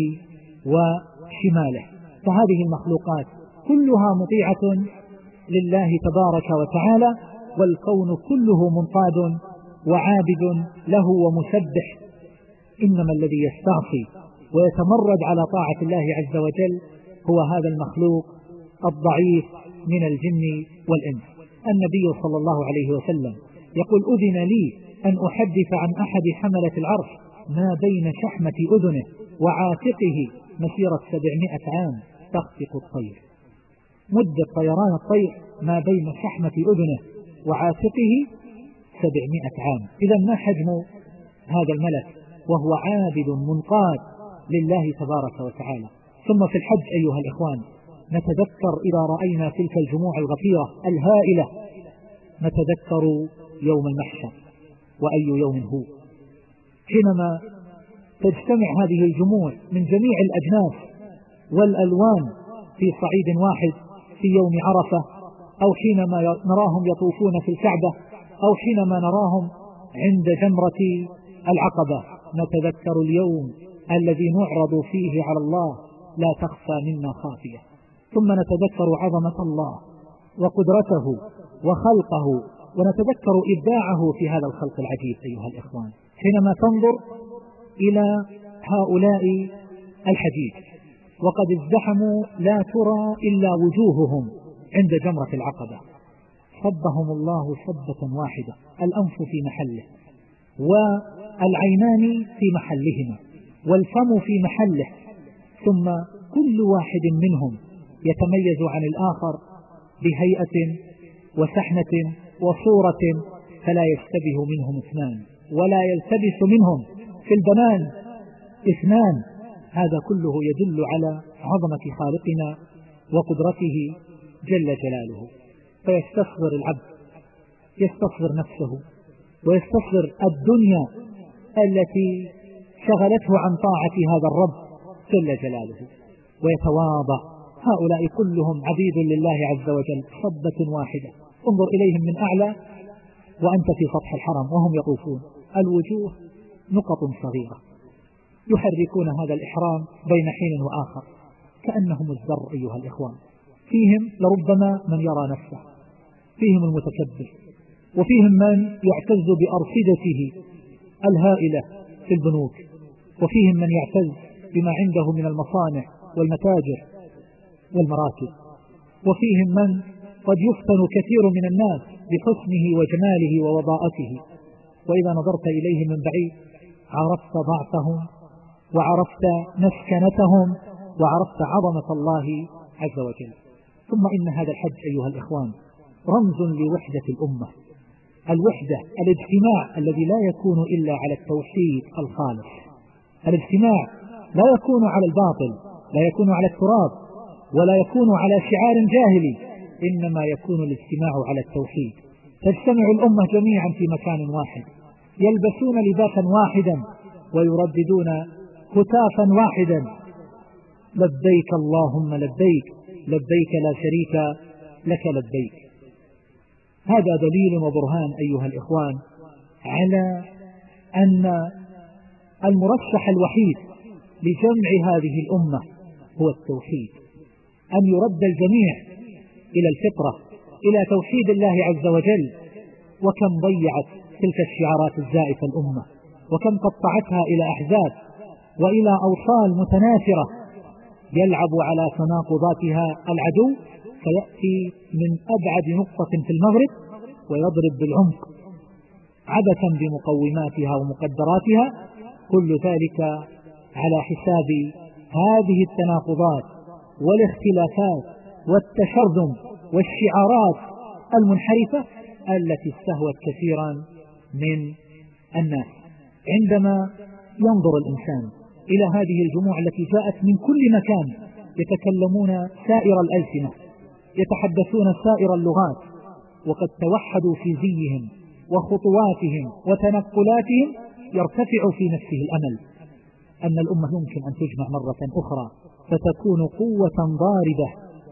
وشماله. فهذه المخلوقات كلها مطيعة لله تبارك وتعالى، والكون كله منقاد وعابد له ومسبح. إنما الذي يستعصي ويتمرد على طاعة الله عز وجل هو هذا المخلوق الضعيف من الجن والإنس. النبي صلى الله عليه وسلم يقول: أذن لي أن أحدث عن أحد حملة العرش ما بين شحمة أذنه وعاتقه مسيرة 700 عام تخفق الطير. مدة طيران الطير ما بين شحمة أذنه وعاتقه 700 عام. إذا ما حجم هذا الملك وهو عابد منقاد لله تبارك وتعالى. ثم في الحج أيها الإخوان نتذكر إذا رأينا تلك الجموع الغفيرة الهائلة نتذكر يوم المحشر. وأي يوم هو؟ حينما تجتمع هذه الجموع من جميع الأجناس والألوان في صعيد واحد في يوم عرفة، أو حينما نراهم يطوفون في الكعبة، أو حينما نراهم عند جمرة العقبة، نتذكر اليوم الذي نعرض فيه على الله لا تخفى منا خافية. ثم نتذكر عظمة الله وقدرته وخلقه، ونتذكر إبداعه في هذا الخلق العجيب. أيها الإخوان حينما تنظر إلى هؤلاء الحديث وقد ازدحموا لا ترى إلا وجوههم عند جمرة العقبة، صبهم الله صبة واحدة، الأنف في محله والعينان في محلهما والفم في محله، ثم كل واحد منهم يتميز عن الآخر بهيئة وسحنة وصورة، فلا يشتبه منهم اثنان ولا يلتبس منهم في البنان اثنان. هذا كله يدل على عظمة خالقنا وقدرته جل جلاله. فيستصغر العبد، يستصغر نفسه ويستصغر الدنيا التي شغلته عن طاعة هذا الرب جل جلاله، ويتواضع. هؤلاء كلهم عبيد لله عز وجل صبة واحدة، انظر إليهم من أعلى وأنت في سطح الحرم وهم يطوفون، الوجوه نقط صغيرة يحركون هذا الإحرام بين حين وآخر كأنهم الذر أيها الإخوان. فيهم لربما من يرى نفسه، فيهم المتكبر، وفيهم من يعتز بأرصدته الهائلة في البنوك، وفيهم من يعتز بما عنده من المصانع والمتاجر والمراكز، وفيهم من قد يفتن كثير من الناس بحسنه وجماله ووضاءته، وإذا نظرت إليه من بعيد عرفت ضعفهم وعرفت مسكنتهم وعرفت عظمة الله عز وجل. ثم إن هذا الحج أيها الإخوان رمز لوحدة الأمة، الوحدة، الاجتماع الذي لا يكون إلا على التوحيد الخالص. الاجتماع لا يكون على الباطل، لا يكون على التراب، ولا يكون على شعار جاهلي، إنما يكون الاجتماع على التوحيد. تجتمع الأمة جميعا في مكان واحد، يلبسون لباسا واحدا ويرددون هتافا واحدا: لبيك اللهم لبيك، لبيك لا شريك لك لبيك. هذا دليل وبرهان أيها الإخوان على أن المرشح الوحيد لجمع هذه الأمة هو التوحيد، أن يرد الجميع إلى الفطرة، إلى توحيد الله عز وجل. وكم ضيعت تلك الشعارات الزائفة الأمة، وكم قطعتها إلى أحزاب وإلى أوصال متناثرة يلعب على تناقضاتها العدو، فيأتي من أبعد نقطة في المغرب ويضرب بالعمق عبثا بمقوماتها ومقدراتها، كل ذلك على حساب هذه التناقضات والاختلافات والتشرذم والشعارات المنحرفة التي استهوت كثيرا من الناس. عندما ينظر الإنسان إلى هذه الجموع التي جاءت من كل مكان يتكلمون سائر الألسنة، يتحدثون سائر اللغات، وقد توحدوا في زيهم وخطواتهم وتنقلاتهم، يرتفع في نفسه الأمل أن الأمة يمكن أن تجمع مرة أخرى فتكون قوة ضاربة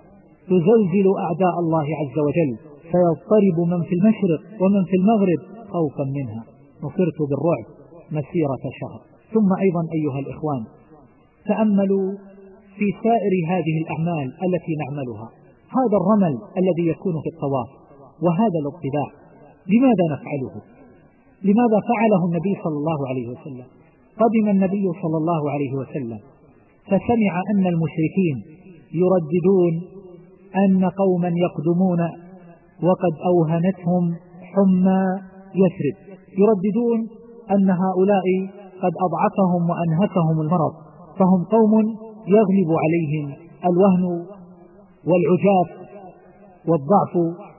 تزلزل أعداء الله عز وجل، فيضطرب من في المشرق ومن في المغرب خوفا منها. نصرت بالرعب مسيرة شهر. ثم أيضا أيها الإخوان تأملوا في سائر هذه الأعمال التي نعملها، هذا الرمل الذي يكون في الطواف وهذا الاطباع، لماذا نفعله؟ لماذا فعله النبي صلى الله عليه وسلم؟ قدم النبي صلى الله عليه وسلم فسمع أن المشركين يرددون أن قوما يقدمون وقد أوهنتهم حمى يثرب، يرددون أن هؤلاء قد أضعفهم وأنهكهم المرض، فهم قوم يغلب عليهم الوهن والعجاف والضعف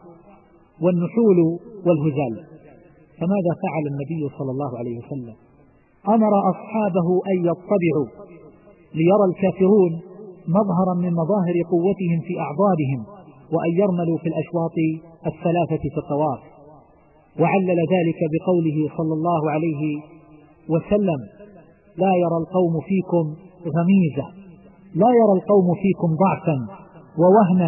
والنحول والهزال. فماذا فعل النبي صلى الله عليه وسلم؟ أمر أصحابه أن يطبعوا ليرى الكافرون مظهرا من مظاهر قوتهم في أعضادهم، وأن يرملوا في الأشواط الثلاثة في الطواف. وعلل ذلك بقوله صلى الله عليه وسلم: لا يرى القوم فيكم غميزة، لا يرى القوم فيكم ضعفا ووهنا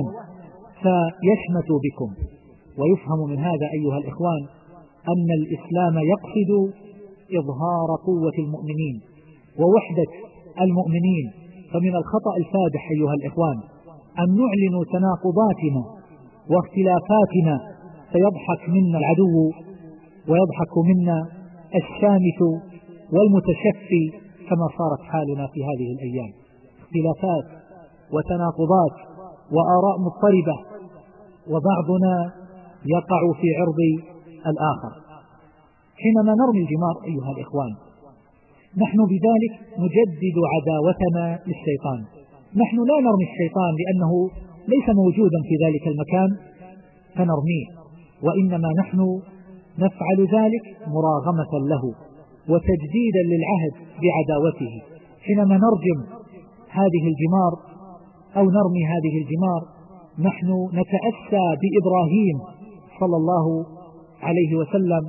فيشمتوا بكم. ويفهم من هذا أيها الإخوان أن الإسلام يقصد إظهار قوة المؤمنين ووحدة المؤمنين. فمن الخطأ الفادح أيها الإخوان أن نعلن تناقضاتنا واختلافاتنا فيضحك منا العدو ويضحك منا الشامت والمتشفي، كما صارت حالنا في هذه الأيام، اختلافات وتناقضات وآراء مضطربة، وبعضنا يقع في عرض الآخر. حينما نرمي الجمار أيها الإخوان نحن بذلك نجدد عداوتنا للشيطان. نحن لا نرمي الشيطان لأنه ليس موجودا في ذلك المكان فنرميه، وإنما نحن نفعل ذلك مراغمة له وتجديدا للعهد بعداوته. حينما نرجم هذه الجمار أو نرمي هذه الجمار نحن نتأسى بإبراهيم صلى الله عليه وسلم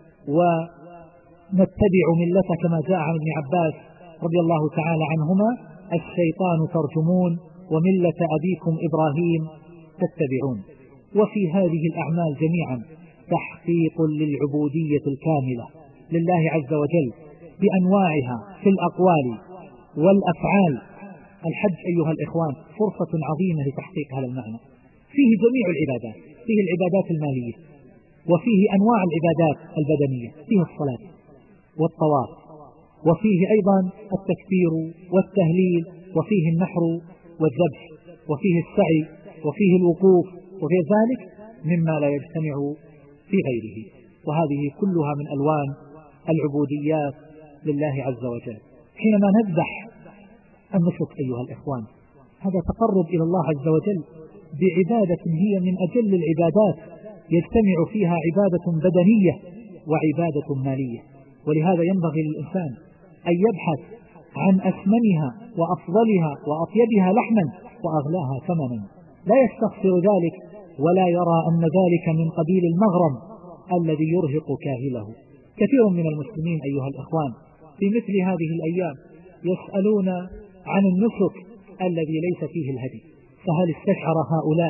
ونتبع ملته كما جاء عن ابن عباس رضي الله تعالى عنهما: الشيطان ترجمون وملة أبيكم إبراهيم تتبعون. وفي هذه الأعمال جميعا تحقيق للعبودية الكاملة لله عز وجل بأنواعها في الأقوال والأفعال. الحج أيها الإخوان فرصة عظيمة لتحقيق هذا المعنى، فيه جميع العبادات، فيه العبادات المالية وفيه أنواع العبادات البدنية، فيه الصلاة والطواف وفيه أيضا التكبير والتهليل وفيه النحر والذبح وفيه السعي وفيه الوقوف وفي ذلك مما لا يجتمع في غيره. وهذه كلها من ألوان العبوديات لله عز وجل. حينما نذبح النسك أيها الإخوان هذا تقرب إلى الله عز وجل بعبادة هي من أجل العبادات، يجتمع فيها عبادة بدنية وعبادة مالية. ولهذا ينبغي للإنسان أن يبحث عن أثمنها وأفضلها وأطيبها لحما وأغلاها ثمنا، لا يستخسر ذلك ولا يرى أن ذلك من قبيل المغرم الذي يرهق كاهله. كثير من المسلمين أيها الإخوان في مثل هذه الأيام يسألون عن النسك الذي ليس فيه الهدي، فهل استشعر هؤلاء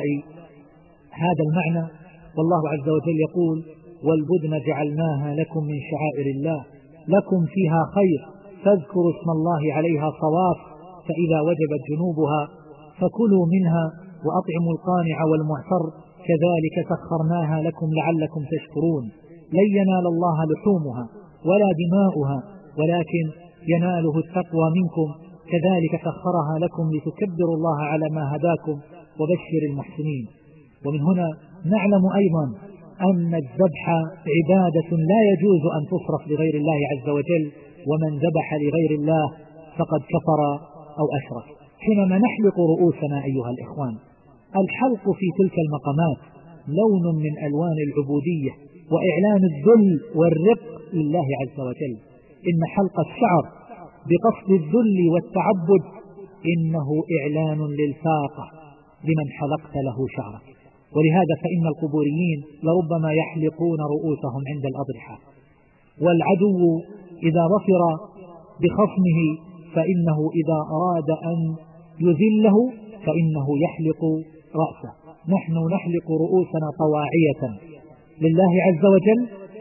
هذا المعنى؟ والله عز وجل يقول: والبدن جعلناها لكم من شعائر الله لكم فيها خير فاذكروا اسم الله عليها صواف فإذا وجبت جنوبها فكلوا منها وأطعموا القانع والمعتر كذلك سخرناها لكم لعلكم تشكرون لن ينال الله لحومها ولا دماؤها ولكن يناله التقوى منكم كذلك سخرها لكم لتكبروا الله على ما هداكم وبشر المحسنين. ومن هنا نعلم أيضا أن الذبح عبادة لا يجوز أن تصرف لغير الله عز وجل، ومن ذبح لغير الله فقد كفر أو أشرك. حينما نحلق رؤوسنا أيها الإخوان الحلق في تلك المقامات لون من ألوان العبودية وإعلان الذل والرق لله عز وجل. إن حلق الشعر بقصد الذل والتعبد إنه إعلان للفاقة لمن حلقت له شعرك. ولهذا فإن القبوريين لربما يحلقون رؤوسهم عند الأضرحة، والعدو إذا ظفر بخصمه فإنه إذا أراد أن يذله فإنه يحلق رأسه. نحن نحلق رؤوسنا طواعية لله عز وجل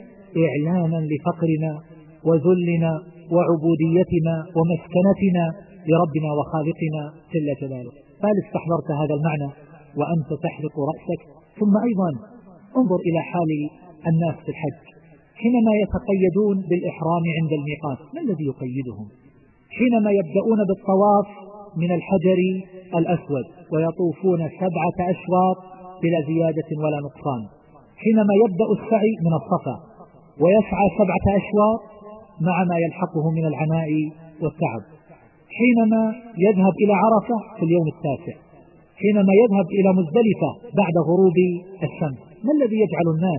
إعلانا لفقرنا وذلنا وعبوديتنا ومسكنتنا لربنا وخالقنا جل جلاله. فهل استحضرت هذا المعنى وأنت تحلق رأسك؟ ثم أيضا انظر إلى حال الناس في الحج حينما يتقيدون بالإحرام عند الميقات، ما الذي يقيدهم؟ حينما يبدأون بالطواف من الحجر الأسود ويطوفون 7 أشواط بلا زيادة ولا نقصان، حينما يبدأ السعي من الصفا ويسعى 7 أشواط مع ما يلحقه من العناء والتعب، حينما يذهب إلى عرفة في اليوم 9، حينما يذهب إلى مزدلفة بعد غروب الشمس. ما الذي يجعل الناس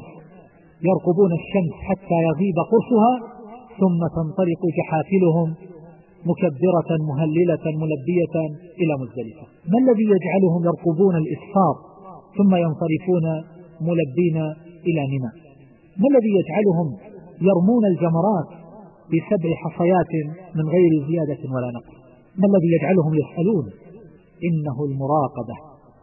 يرقبون الشمس حتى يغيب قرصها ثم تنطلق جحافلهم مكبرة مهللة ملبية إلى مزدلفة؟ ما الذي يجعلهم يرقبون الإسفار ثم ينصرفون ملبين إلى منى؟ ما الذي يجعلهم يرمون الجمرات ب7 حصيات من غير زيادة ولا نقص؟ ما الذي يجعلهم يسألون؟ إنه المراقبة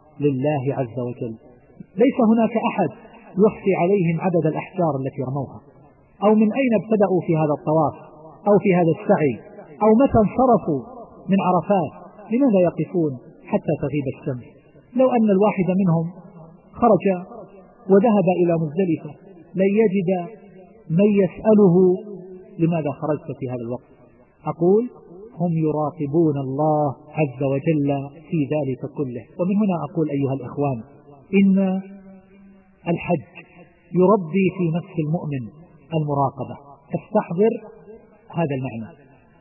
لله عز وجل. ليس هناك أحد يخفي عليهم عدد الأحجار التي رموها أو من أين ابتدأوا في هذا الطواف أو في هذا السعي أو متى انصرفوا من عرفات. لماذا يقفون حتى تغيب الشمس؟ لو أن الواحد منهم خرج وذهب إلى مزدلفة لن يجد من يسأله لماذا خرجت في هذا الوقت. أقول هم يراقبون الله عز وجل في ذلك كله. ومن هنا أقول أيها الإخوان إن الحج يربي في نفس المؤمن المراقبة. فاستحضر هذا المعنى،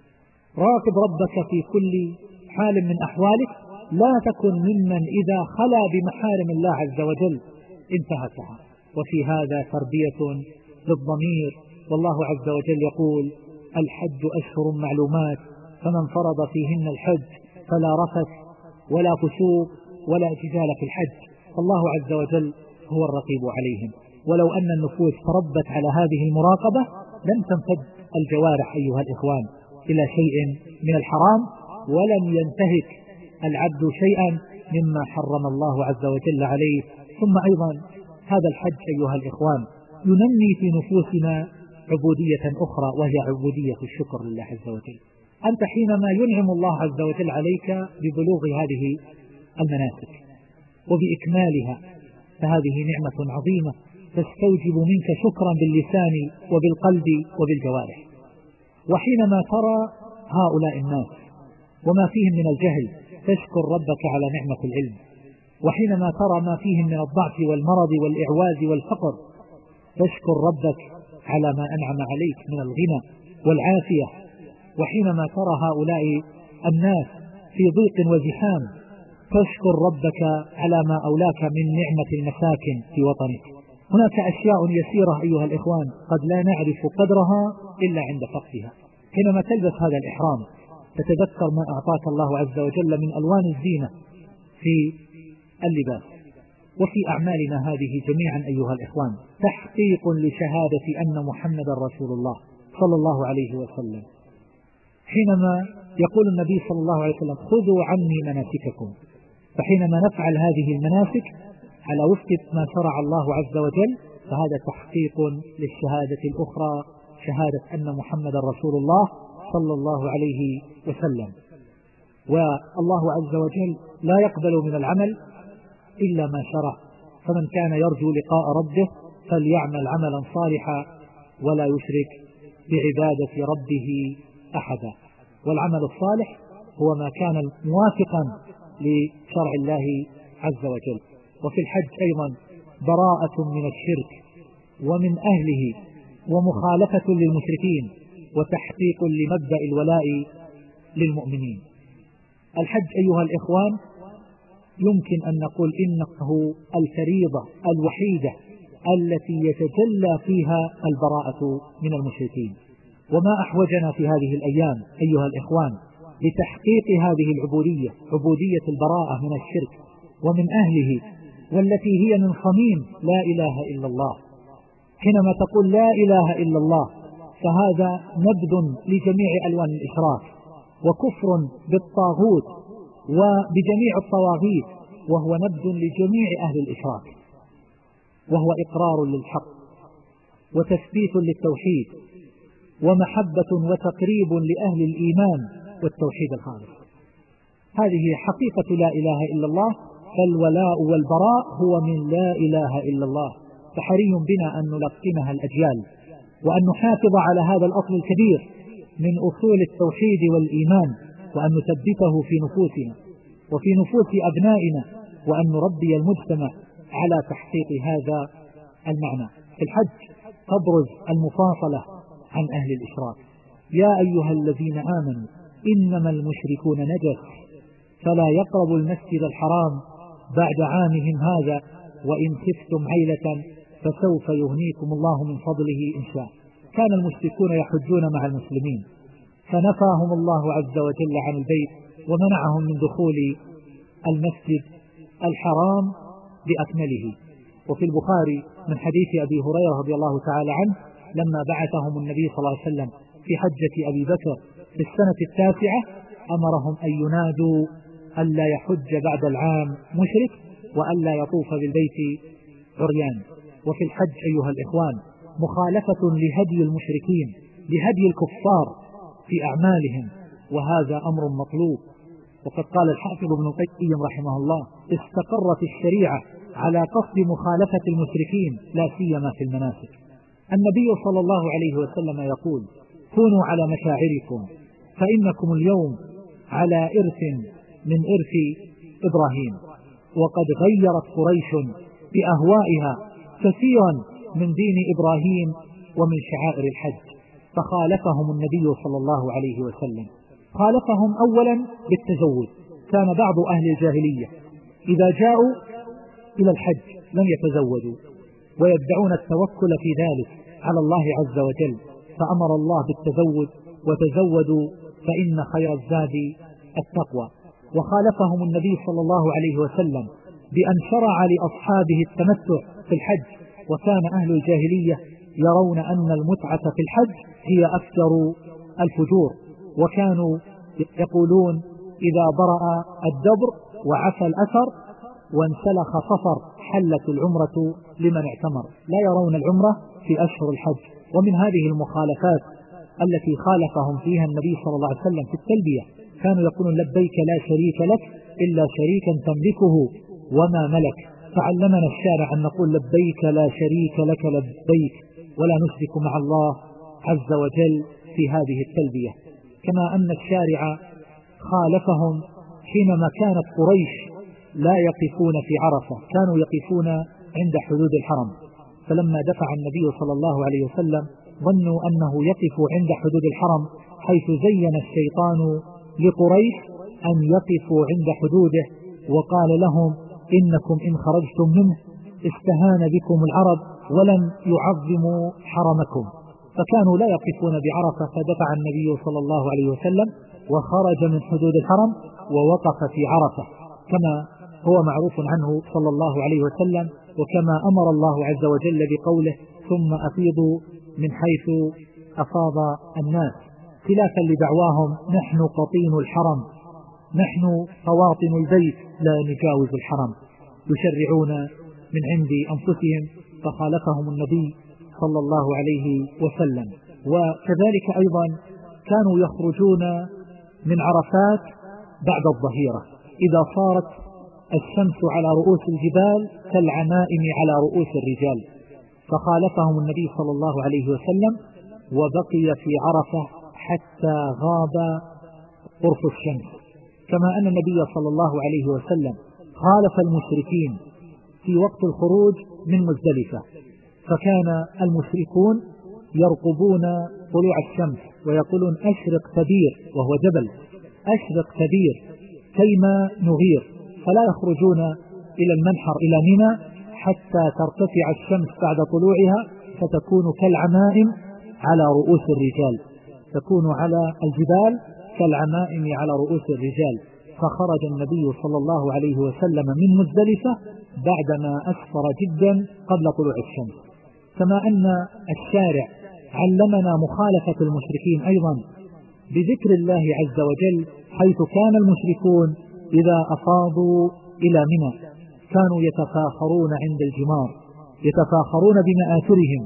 راقب ربك في كل حال من أحوالك، لا تكن ممن إذا خلا بمحارم الله عز وجل انتهكها. وفي هذا تربية للضمير، والله عز وجل يقول: الحج أشهر معلومات فمن فرض فيهن الحج فلا رفث ولا فسوق ولا جدال في الحج. فالله عز وجل هو الرقيب عليهم. ولو أن النفوس تربت على هذه المراقبة لم تمتد الجوارح أيها الإخوان إلى شيء من الحرام، ولم ينتهك العبد شيئا مما حرم الله عز وجل عليه. ثم أيضا هذا الحج أيها الإخوان ينمي في نفوسنا عبودية أخرى، وهي عبودية الشكر لله عز وجل. أنت حينما ينعم الله عز وجل عليك ببلوغ هذه المناسك وبإكمالها فهذه نعمة عظيمة تستوجب منك شكرا باللسان وبالقلب وبالجوارح. وحينما ترى هؤلاء الناس وما فيهم من الجهل تشكر ربك على نعمة العلم، وحينما ترى ما فيهم من الضعف والمرض والإعواز والفقر تشكر ربك على ما أنعم عليك من الغنى والعافية، وحينما ترى هؤلاء الناس في ضيق وزحام تشكر ربك على ما أولاك من نعمة المساكن في وطنك. هناك أشياء يسيرة أيها الإخوان قد لا نعرف قدرها إلا عند فقدها. حينما تلبس هذا الإحرام تتذكر ما أعطاك الله عز وجل من ألوان الزينة في اللباس. وفي أعمالنا هذه جميعا أيها الإخوان تحقيق لشهادة أن محمد رسول الله صلى الله عليه وسلم. حينما يقول النبي صلى الله عليه وسلم: خذوا عني مناسككم، فحينما نفعل هذه المناسك على وفق ما شرع الله عز وجل فهذا تحقيق للشهادة الأخرى، شهادة أن محمد رسول الله صلى الله عليه وسلم. والله عز وجل لا يقبل من العمل إلا ما شرع، فمن كان يرجو لقاء ربه فليعمل عملا صالحا ولا يشرك بعبادة ربه أحدا. والعمل الصالح هو ما كان موافقا لشرع الله عز وجل. وفي الحج أيضا براءة من الشرك ومن أهله ومخالفة للمشركين وتحقيق لمبدأ الولاء للمؤمنين. الحج أيها الإخوان يمكن أن نقول إنه الفريضة الوحيدة التي يتجلى فيها البراءة من المشركين. وما أحوجنا في هذه الأيام أيها الإخوان لتحقيق هذه العبودية، عبودية البراءة من الشرك ومن أهله، والتي هي من صميم لا إله إلا الله. حينما تقول لا إله إلا الله فهذا نبذ لجميع ألوان الإشراك وكفر بالطاغوت وبجميع الطواغيت، وهو نبذ لجميع أهل الإشراك، وهو إقرار للحق وتثبيت للتوحيد ومحبة وتقريب لأهل الإيمان والتوحيد الخالص. هذه حقيقة لا إله إلا الله، فالولاء والبراء هو من لا إله إلا الله. فحري بنا أن نلقنها الأجيال وأن نحافظ على هذا الأصل الكبير من أصول التوحيد والإيمان، وأن نثبته في نفوسنا وفي نفوس أبنائنا، وأن نربي المجتمع على تحقيق هذا المعنى. في الحج تبرز المفاصلة عن أهل الإشراك. يا أيها الذين آمنوا إنما المشركون نجس فلا يقربوا المسجد الحرام بعد عامهم هذا وإن خفتم عيلة فسوف يغنيكم الله من فضله إن شاء. كان المشركون يحجون مع المسلمين فنفاهم الله عز وجل عن البيت ومنعهم من دخول المسجد الحرام بأكمله. وفي البخاري من حديث أبي هريرة رضي الله تعالى عنه لما بعثهم النبي صلى الله عليه وسلم في حجة أبي بكر في السنة 9 أمرهم أن ينادوا ألا يحج بعد العام مشرك وألا يطوف بالبيت عريان. وفي الحج أيها الإخوان مخالفة لهدي المشركين لهدي الكفار في أعمالهم، وهذا أمر مطلوب. وقد قال الحافظ ابن القيم رحمه الله: استقرت الشريعة على قصد مخالفة المشركين لا سيما في المناسك. النبي صلى الله عليه وسلم يقول: كونوا على مشاعركم فإنكم اليوم على إرث من إرث إبراهيم، وقد غيرت قريش بأهوائها كثيرا من دين إبراهيم ومن شعائر الحج، فخالفهم النبي صلى الله عليه وسلم. خالفهم أولا بالتزود، كان بعض أهل الجاهلية إذا جاءوا إلى الحج لم يتزودوا ويدعون التوكل في ذلك على الله عز وجل، فأمر الله بالتزود: وتزودوا فإن خير الزاد التقوى. وخالفهم النبي صلى الله عليه وسلم بأن شرع لأصحابه التمتع في الحج، وكان أهل الجاهلية يرون أن المتعة في الحج هي أكثر الفجور، وكانوا يقولون: إذا برأ الدبر وعفى الأثر وانسلخ صفر حلت العمرة لمن اعتمر. لا يرون العمرة في أشهر الحج. ومن هذه المخالفات التي خالفهم فيها النبي صلى الله عليه وسلم في التلبية، كانوا يقولون: لبيك لا شريك لك إلا شريكا تملكه وما ملك. فعلمنا الشارع أن نقول: لبيك لا شريك لك لبيك، ولا نشرك مع الله عز وجل في هذه التلبية. كما أن الشارع خالفهم حينما كانت قريش لا يقفون في عرفة، كانوا يقفون عند حدود الحرم، فلما دفع النبي صلى الله عليه وسلم ظنوا أنه يقف عند حدود الحرم، حيث زين الشيطان لقريش أن يقفوا عند حدوده، وقال لهم: إنكم إن خرجتم منه استهان بكم العرب ولم يعظموا حرمكم. فكانوا لا يقفون بعرفة، فدفع النبي صلى الله عليه وسلم وخرج من حدود الحرم ووقف في عرفة، كما هو معروف عنه صلى الله عليه وسلم، وكما أمر الله عز وجل بقوله: ثم أفيضوا من حيث أفاض الناس، خلافا لدعواهم: نحن قطين الحرم، نحن قواطن البيت لا نجاوز الحرم، يشرعون من عند أنفسهم. فخالفهم النبي صلى الله عليه وسلم. وكذلك أيضا كانوا يخرجون من عرفات بعد الظهيرة، إذا صارت الشمس على رؤوس الجبال كالعمائم على رؤوس الرجال، فخالفهم النبي صلى الله عليه وسلم وبقي في عرفة حتى غاب قرص الشمس. كما أن النبي صلى الله عليه وسلم خالف المشركين في وقت الخروج من مزدلفة، فكان المشركون يرقبون طلوع الشمس ويقولون: أشرق كبير، وهو جبل، أشرق كبير كيما نغير، فلا يخرجون إلى المنحر إلى منى حتى ترتفع الشمس بعد طلوعها، فتكون كالعمائم على رؤوس الرجال، تكون على الجبال كالعمائم على رؤوس الرجال. فخرج النبي صلى الله عليه وسلم من مزدلفة بعدما أسفر جدا قبل طلوع الشمس. كما أن الشارع علمنا مخالفة المشركين أيضا بذكر الله عز وجل، حيث كان المشركون إذا أفاضوا إلى منى كانوا يتفاخرون عند الجمار، يتفاخرون بمآثرهم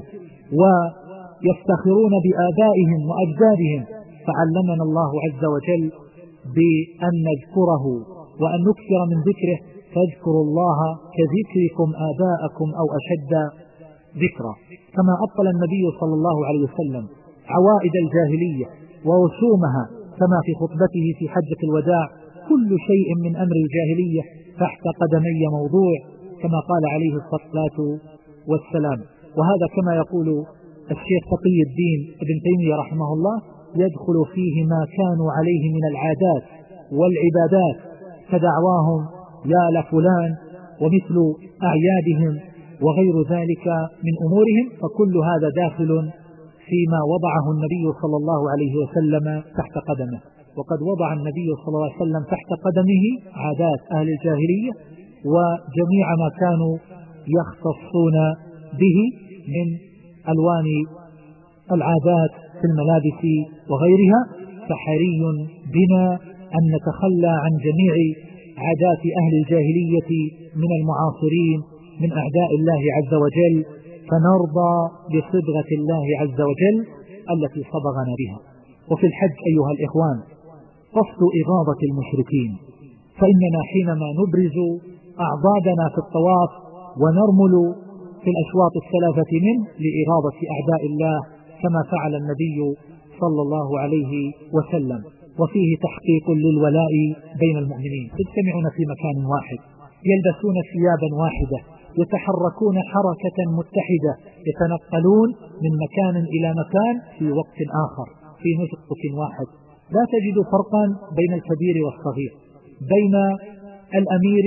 ويفتخرون بآبائهم وأجدادهم. فعلمنا الله عز وجل بأن نذكره وأن نكثر من ذكره: فاذكروا الله كذكركم آباءكم أو أشد ذكرا. كما أبطل النبي صلى الله عليه وسلم عوائد الجاهلية ورسومها، كما في خطبته في حجة الوداع: كل شيء من أمر الجاهلية تحت قدمي موضوع، كما قال عليه الصلاة والسلام. وهذا كما يقول الشيخ تقي الدين ابن تيمية رحمه الله: يدخل فيه ما كانوا عليه من العادات والعبادات كدعواهم يا لفلان ومثل أعيادهم وغير ذلك من أمورهم، فكل هذا داخل فيما وضعه النبي صلى الله عليه وسلم تحت قدمه. وقد وضع النبي صلى الله عليه وسلم تحت قدمه عادات أهل الجاهلية وجميع ما كانوا يختصون به من ألوان العادات في الملابس وغيرها، فحري بنا أن نتخلى عن جميع عادات أهل الجاهلية من المعاصرين من أعداء الله عز وجل، فنرضى بصبغة الله عز وجل التي صبغنا بها. وفي الحج أيها الإخوان قصد إغاظة المشركين، فإننا حينما نبرز أعضادنا في الطواف ونرمل في الأشواط الثلاثة منه لإغاظة أعداء الله، كما فعل النبي صلى الله عليه وسلم. وفيه تحقيق للولاء بين المؤمنين. يجتمعون في مكان واحد، يلبسون ثيابا واحدة، يتحركون حركة متحدة، يتنقلون من مكان إلى مكان في وقت آخر في نسق واحد. لا تجد فرقا بين الكبير والصغير، بين الأمير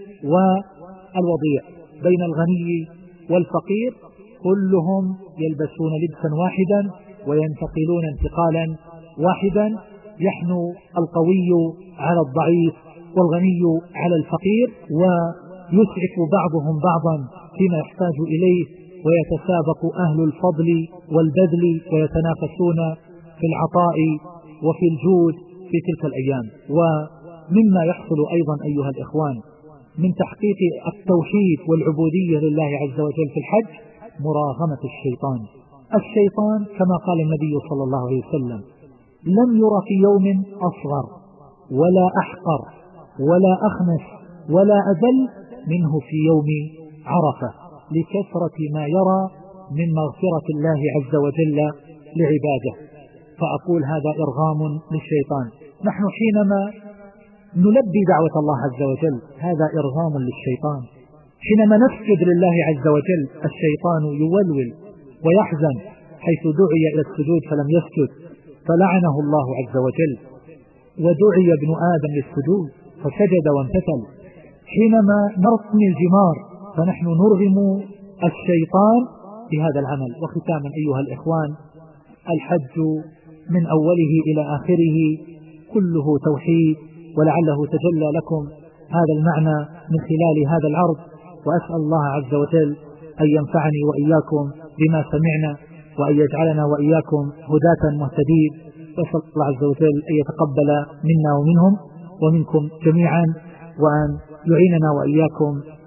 والوضيع، بين الغني والفقير، كلهم يلبسون لبسا واحدا وينتقلون انتقالا واحدا. يحنو القوي على الضعيف والغني على الفقير، ويسعف بعضهم بعضا فيما يحتاج إليه، ويتسابق أهل الفضل والبذل ويتنافسون في العطاء وفي الجود في تلك الأيام. ومما يحصل أيضا أيها الإخوان من تحقيق التوحيد والعبودية لله عز وجل في الحج مراغمة الشيطان. الشيطان كما قال النبي صلى الله عليه وسلم لم ير في يوم أصغر ولا أحقر ولا أخنس ولا أذل منه في يوم عرفة، لكثرة ما يرى من مغفرة الله عز وجل لعباده. فأقول هذا إرغام للشيطان. نحن حينما نلبي دعوة الله عز وجل هذا إرغام للشيطان. حينما نسجد لله عز وجل الشيطان يولول ويحزن حيث دعي إلى السجود فلم يسجد فلعنه الله عز وجل، ودعي ابن آدم للسجود فسجد وامتثل. حينما نرسم الجمار فنحن نرغم الشيطان بهذا العمل. وختاما أيها الإخوان، الحج من أوله إلى آخره كله توحيد، ولعله تجلى لكم هذا المعنى من خلال هذا العرض. وأسأل الله عز وجل أن ينفعني وإياكم بما سمعنا، وأن يجعلنا وإياكم هداة مهتدين. وأسأل الله عز وجل أن يتقبل منا ومنهم ومنكم جميعا، وأن يعيننا وإياكم